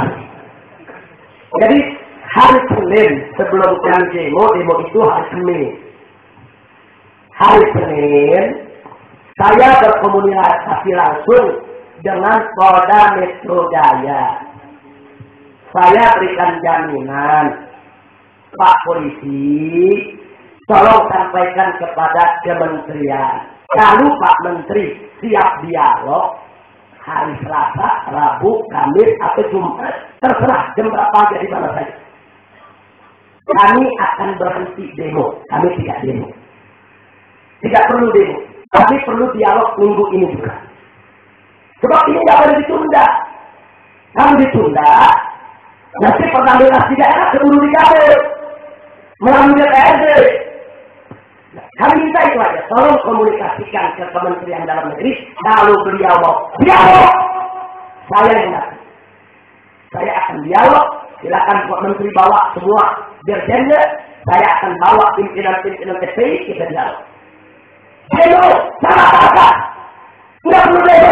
Jadi hari Senin sebelum jam demo itu hari Senin. Hari Senin saya berkomunikasi langsung dengan Polda Metro Jaya. Saya berikan jaminan, Pak Polisi, tolong sampaikan kepada Kementerian. Kalau Pak Menteri siap dialog hari Selasa, Rabu, Kamis, atau Jumat, terserah jam berapa aja di mana saja. Kami akan berhenti demo. Kami tidak demo. Tidak perlu demo. Tapi perlu dialog minggu ini juga. Sebab ini tidak boleh ditunda. Kalau ditunda, nanti pengambilan di daerah keburu dikabur melalui DPRD. Kami minta itu aja, tolong komunikasikan ke Kementerian Dalam Negeri. Kalau beliau mau dialog, saya yang datang. Saya akan dialog. Silakan Pak Menteri bawa semua dirjennya. Saya akan bawa pimpinan-pimpinan TPI, kita dialog. Demo, sama-sama. Tidak perlu demo.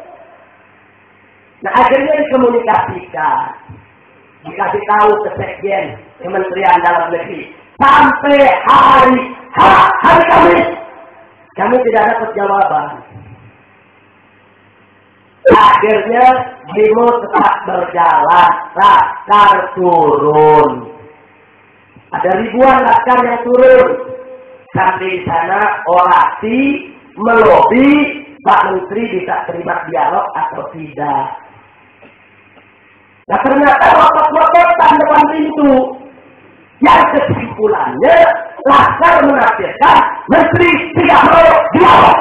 Nah akhirnya dikomunikasikan. Dikasih tahu ke Sekjen Kementerian Dalam Negeri. Sampai hari Kamis kami tidak dapat jawaban. Akhirnya demo tetap berjalan. Laskar turun. Ada ribuan laskar yang turun. Sampai di sana orasi melobi Pak Menteri bisa terima dialog atau tidak. Nah ternyata waktu-waktu depan pintu. Yang kesimpulannya, Laskar menafsirkan Menteri tidak mau dialog.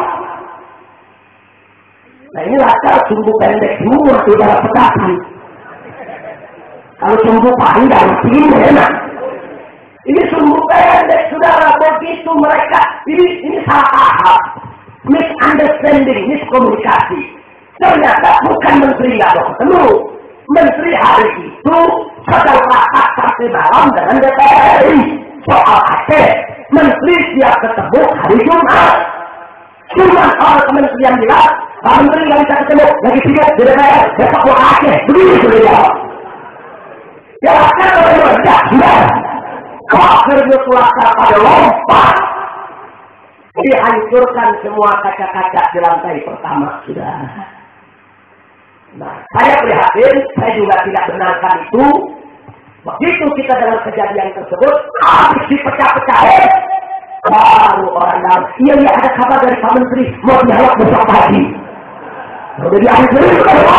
Nah ini Laskar sumbu pendek semua saudara petakan. Kalau sumbu panjang, ini enak. Ini sumbu pendek, saudara. Begitu mereka, ini salah paham. Misunderstanding, miskomunikasi. Ternyata bukan Menteri nggak mau ketemu. Menteri hari itu sedang rapat sampai malam dengan DPR soal Aceh. Menteri siap ketemu hari Jumat. Cuma orang kementerian bilang, Pak Menteri nggak bisa ketemu, lagi sibuk di DPR, besok mau Aceh. Begitu dia. Jelaskan oleh mereka, sudah. Akhirnya Laskar pada lompat. Dihancurkan semua kaca-kaca di lantai pertama, sudah. Nah, saya prihatin, saya juga tidak benarkan itu. Begitu kita dengan kejadian tersebut, habis dipecah-pecahin, baru orang dalam, iya ada kabar dari Pak Menteri, mau dialog besok pagi. Udah diakhiri,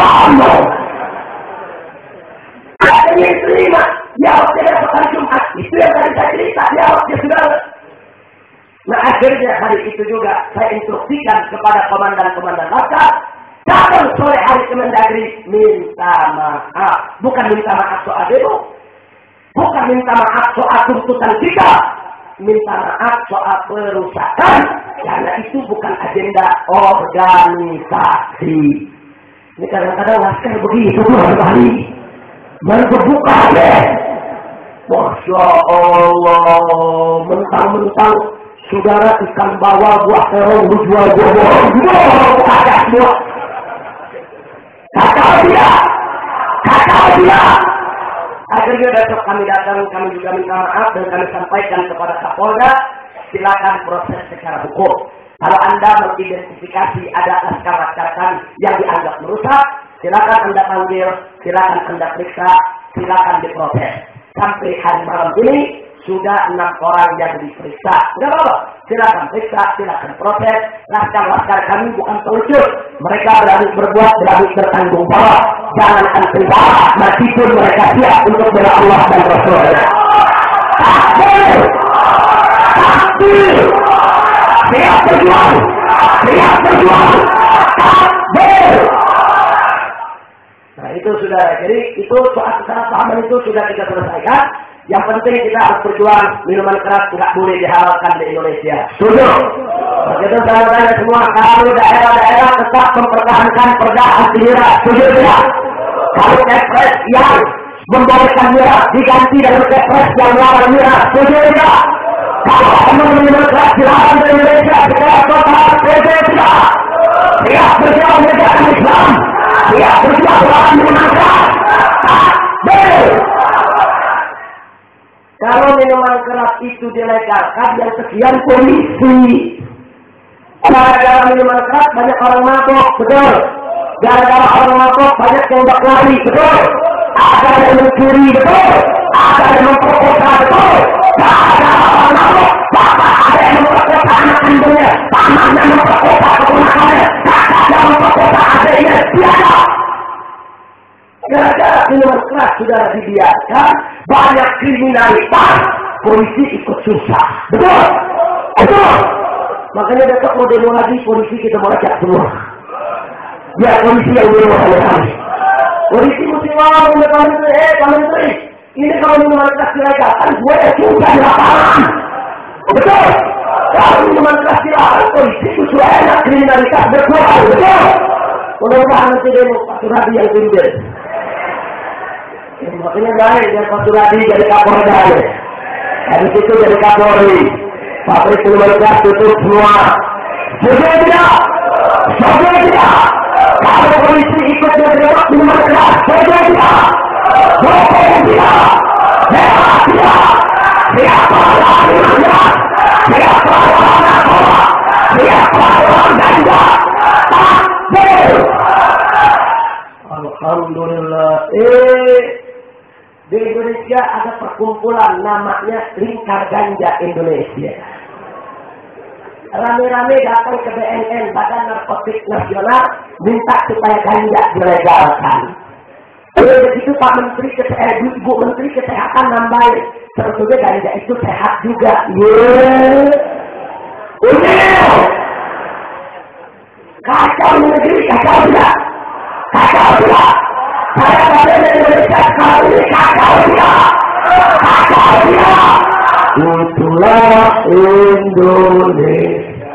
akhirnya terima, dialognya besok hari Jumat. Itu yang tadi saya cerita, dialognya sudah. Nah akhirnya hari itu juga saya instruksikan kepada komandan-komandan Laskar. Datang sore hari Kemendagri minta maaf. Bukan minta maaf soal demo. Bukan minta maaf soal tuntutan kita. Minta maaf soal perusahaan. Karena itu bukan agenda organisasi. Ini kadang-kadang Laskar begitu tuh kali. Berbuka deh. Masya Allah. Mentang-mentang saudara ikan bawal buah terong dijual borong. Kacau semua. Kacau dia. Akhirnya besok kami datang, kami juga minta maaf dan kami sampaikan kepada Kapolda, silakan proses secara hukum. Kalau Anda mengidentifikasi ada laskar-laskar yang dianggap merusak, silakan Anda panggil, silakan Anda periksa, silakan diproses. Sampai hari malam ini sudah 6 orang yang diperiksa. Tidak apa-apa. Silakan periksa, silakan proses. Laskar-laskar kami bukan pelucu. Mereka berani berbuat, berani bertanggung jawab. Jangan antara, meskipun mereka siap untuk bela Allah dan Rasulnya. Takbir! Takbir! Siap berjuang! Siap berjuang! Takbir! Nah itu sudah. Jadi itu soal kesalahpahaman itu sudah kita selesaikan. Yang penting kita harus berjuang, minuman keras nggak boleh dihalalkan di Indonesia. Setuju? Begitu saya tanya semua, kalau daerah-daerah tetap mempertahankan perda anti miras, setuju tidak? Kalau kepres yang membolehkan miras diganti dengan kepres yang melarang miras, setuju tidak? Kalau minuman keras dilarang di Indonesia, secara total, setuju tidak? Dia berjuang menegakkan Islam, dia berjuang melawan minuman keras. Kalau minuman keras itu dilegalkan, yang sekian polisi. Gara-gara minuman keras banyak orang mabok, betul. Gara-gara orang mabok banyak yang tidak lari, betul. Ada yang mencuri, betul. Ada yang memperkosa, betul. Gara-gara orang mabok, bapak ada yang memperkosa anak kandungnya, pamannya memperkosa keponakannya, kakaknya memperkosa adiknya, tiada. Gara-gara minuman keras sudah dibiarkan, banyak kriminalitas, polisi ikut susah. Betul? Betul? Makanya besok mau demo lagi, polisi kita mau ajak semua. Ya, polisi yang demo kali. Polisi mesti ngomong dengan menteri, ini kalau minuman keras dilegalkan, gue susah di lapangan. Betul? Kalau minuman keras dilarang, polisi itu enak, kriminalitas berkurang. Betul? Mudah-mudahan nanti demo, Pak Suradi yang pimpin. Makanya baik dia Pak Suradi jadi Kapolda. Habis itu jadi Kapolri. Pabrik minuman keras tutup semua. Setuju tidak? Setuju tidak? Kalau polisi ikut mengeroyok minuman keras, setuju tidak? Setuju tidak? Sehat tidak? Siapa lawan minuman keras? Siapa lawan narkoba? Siapa lawan ganja? Takbir! Alhamdulillah. Di Indonesia ada perkumpulan namanya Lingkar Ganja Indonesia. Rame-rame datang ke BNN, Badan Narkotik Nasional, minta supaya ganja dilegalkan. Begitu Pak Menteri Kesehatan, Bu Menteri Kesehatan nambahin, sebetulnya ganja itu sehat juga. Kacau negeri, kacau tidak? Kacau tidak? Saya pada Indonesia sekarang ini kacau dia. Kacau dia. Itulah Indonesia.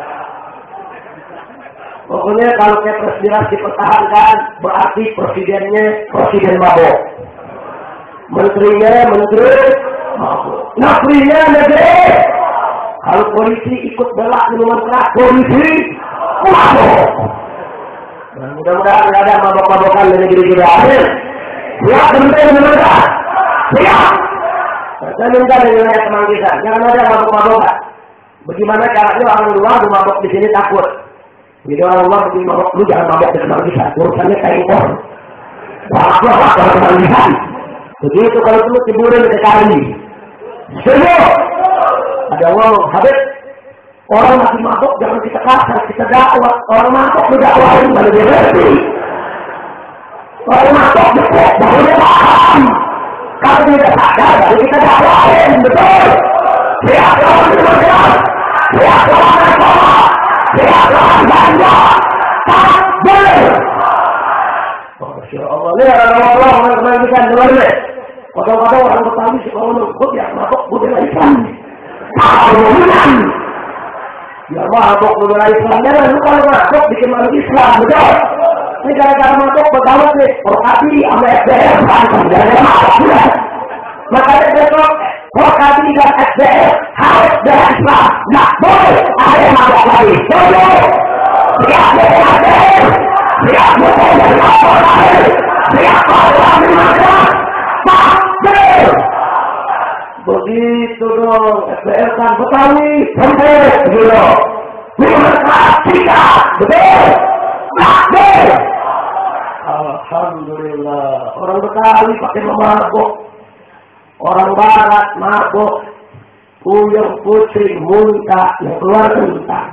Pokoknya kalau kepres miras dipertahankan, berarti presidennya presiden mabok. Menterinya menteri mabok. Negerinya negeri. Kalau polisi ikut belak minuman keras, polisi mabok. Nah, mudah-mudahan tidak ada mabok-mabokan di negeri kita. Siap menteri minuman keras. Siap. Saya minta dari wilayah Semanggisan, jangan ada mabok-mabokan. Bagaimana caranya orang luar mabok di sini takut. Jadi orang luar begini mabok, lu jangan mabok di Semanggisan. Urusannya kayak impor. Wah, kalau Semanggisan. Begitu kalau itu ciburin ke kali. Setuju. Ada ngomong, Habib, orang masih mabok jangan kita kasar, kita dakwah. Orang mabok lu dakwahin, baru dia ngerti. Orang mabok betul, baru dia paham. Kalau tidak sadar, baru kita dakwahin, betul. Siap lawan minuman keras, siap lawan narkoba, siap lawan ganja. Takbir. Masya Allah, ini orang-orang Semanggisan dengar nih. Kadang-kadang orang Betawi suka ngomong, ya mabok budaya Islam. Kemudian, ya mabok budaya Islam. Jangan lu kalau mabok bikin malu Islam, betul? Ini gara-gara mabok bergawat nih. Prokadi sama SDR, jangan mabok juga. Makanya besok, Prokadi dan SDR harus dengan Islam. Nggak boleh ada yang mabok lagi. Betul? Siap dengan SDR, siap dengan mabok lagi, siap dengan minuman. Takbir. Begitu dong, SBR kan Betawi, sampai gitu. Minuman keras tidak, betul. Takbir. Alhamdulillah. Orang Betawi pakai mabok, orang Barat mabok, puyeng putri muntah, yang keluar muntah.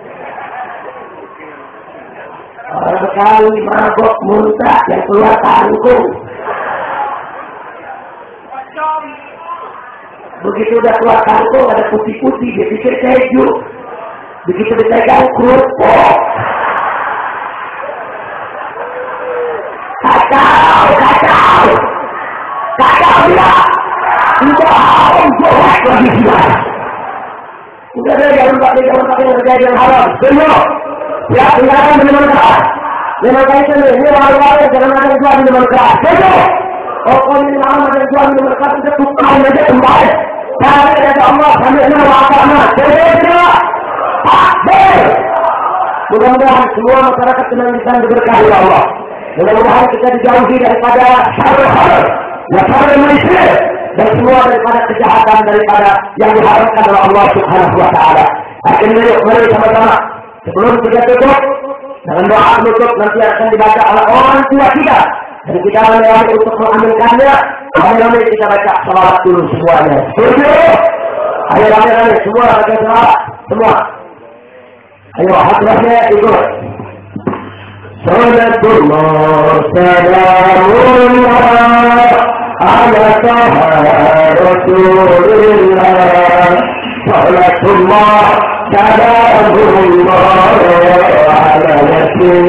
Orang Betawi mabok muntah, yang keluar tanggung. Begitu udah keluar kantong ada putih-putih, dia pikir keju. Begitu dipegang kerupuk. Kacau, kacau. lagi sudah. Sudah ada yang pakai kerja yang haram. Benar. Ya, tinggalkan minuman keras. Memang itu ini walau jangan ada jual minuman keras. Benar. Oh, ini nama ada jual minuman keras itu tukar aja kembali. Kalau ada Allah sampai nama agama. Benar. Takbir. Mudah-mudahan semua masyarakat senantiasa diberkahi Allah. Mudah-mudahan kita dijauhi daripada syarr-syarr, syarr manusia, dan semua daripada kejahatan daripada yang diharapkan oleh Allah Subhanahu wa taala. Akhirnya mari sama-sama sebelum kita tutup dengan doa penutup nanti akan dibaca oleh orang tua kita dan kita melayani untuk mengaminkannya. Mari kita baca salawat dulu semuanya. Setuju? Ayo rame-rame semua baca salawat semua. Ayo hadrahnya ikut. Salatullah salamullah ala taha rasulillah. Salatullah salamullah ala yasin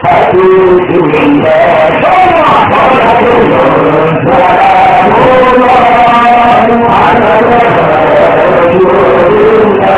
habibullah. Salatullah salamullah ala taha rasulillah.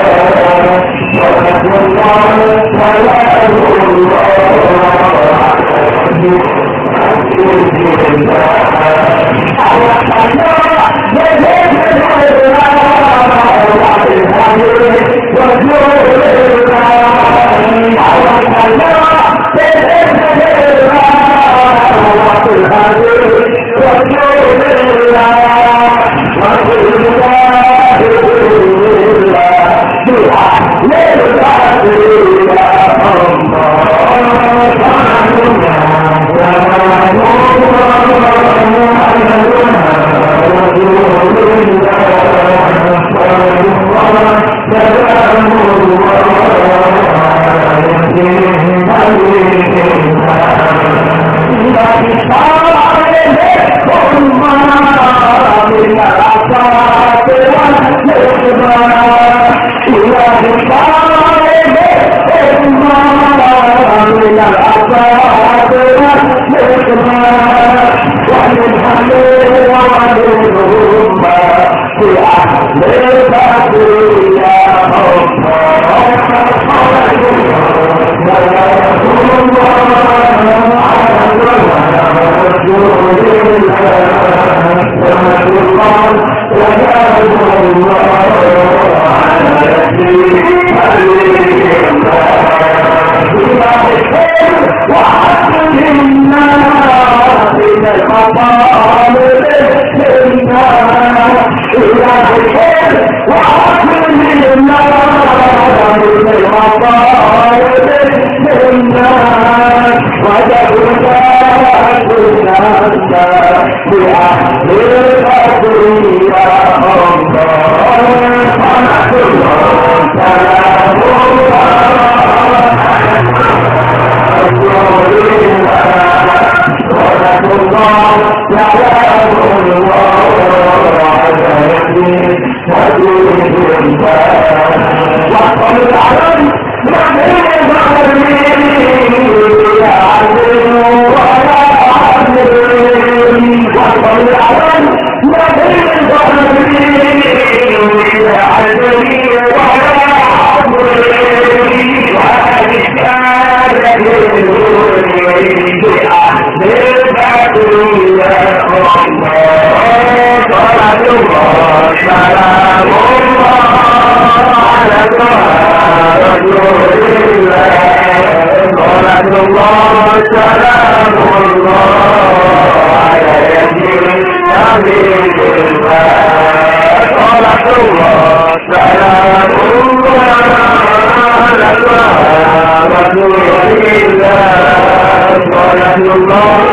Allah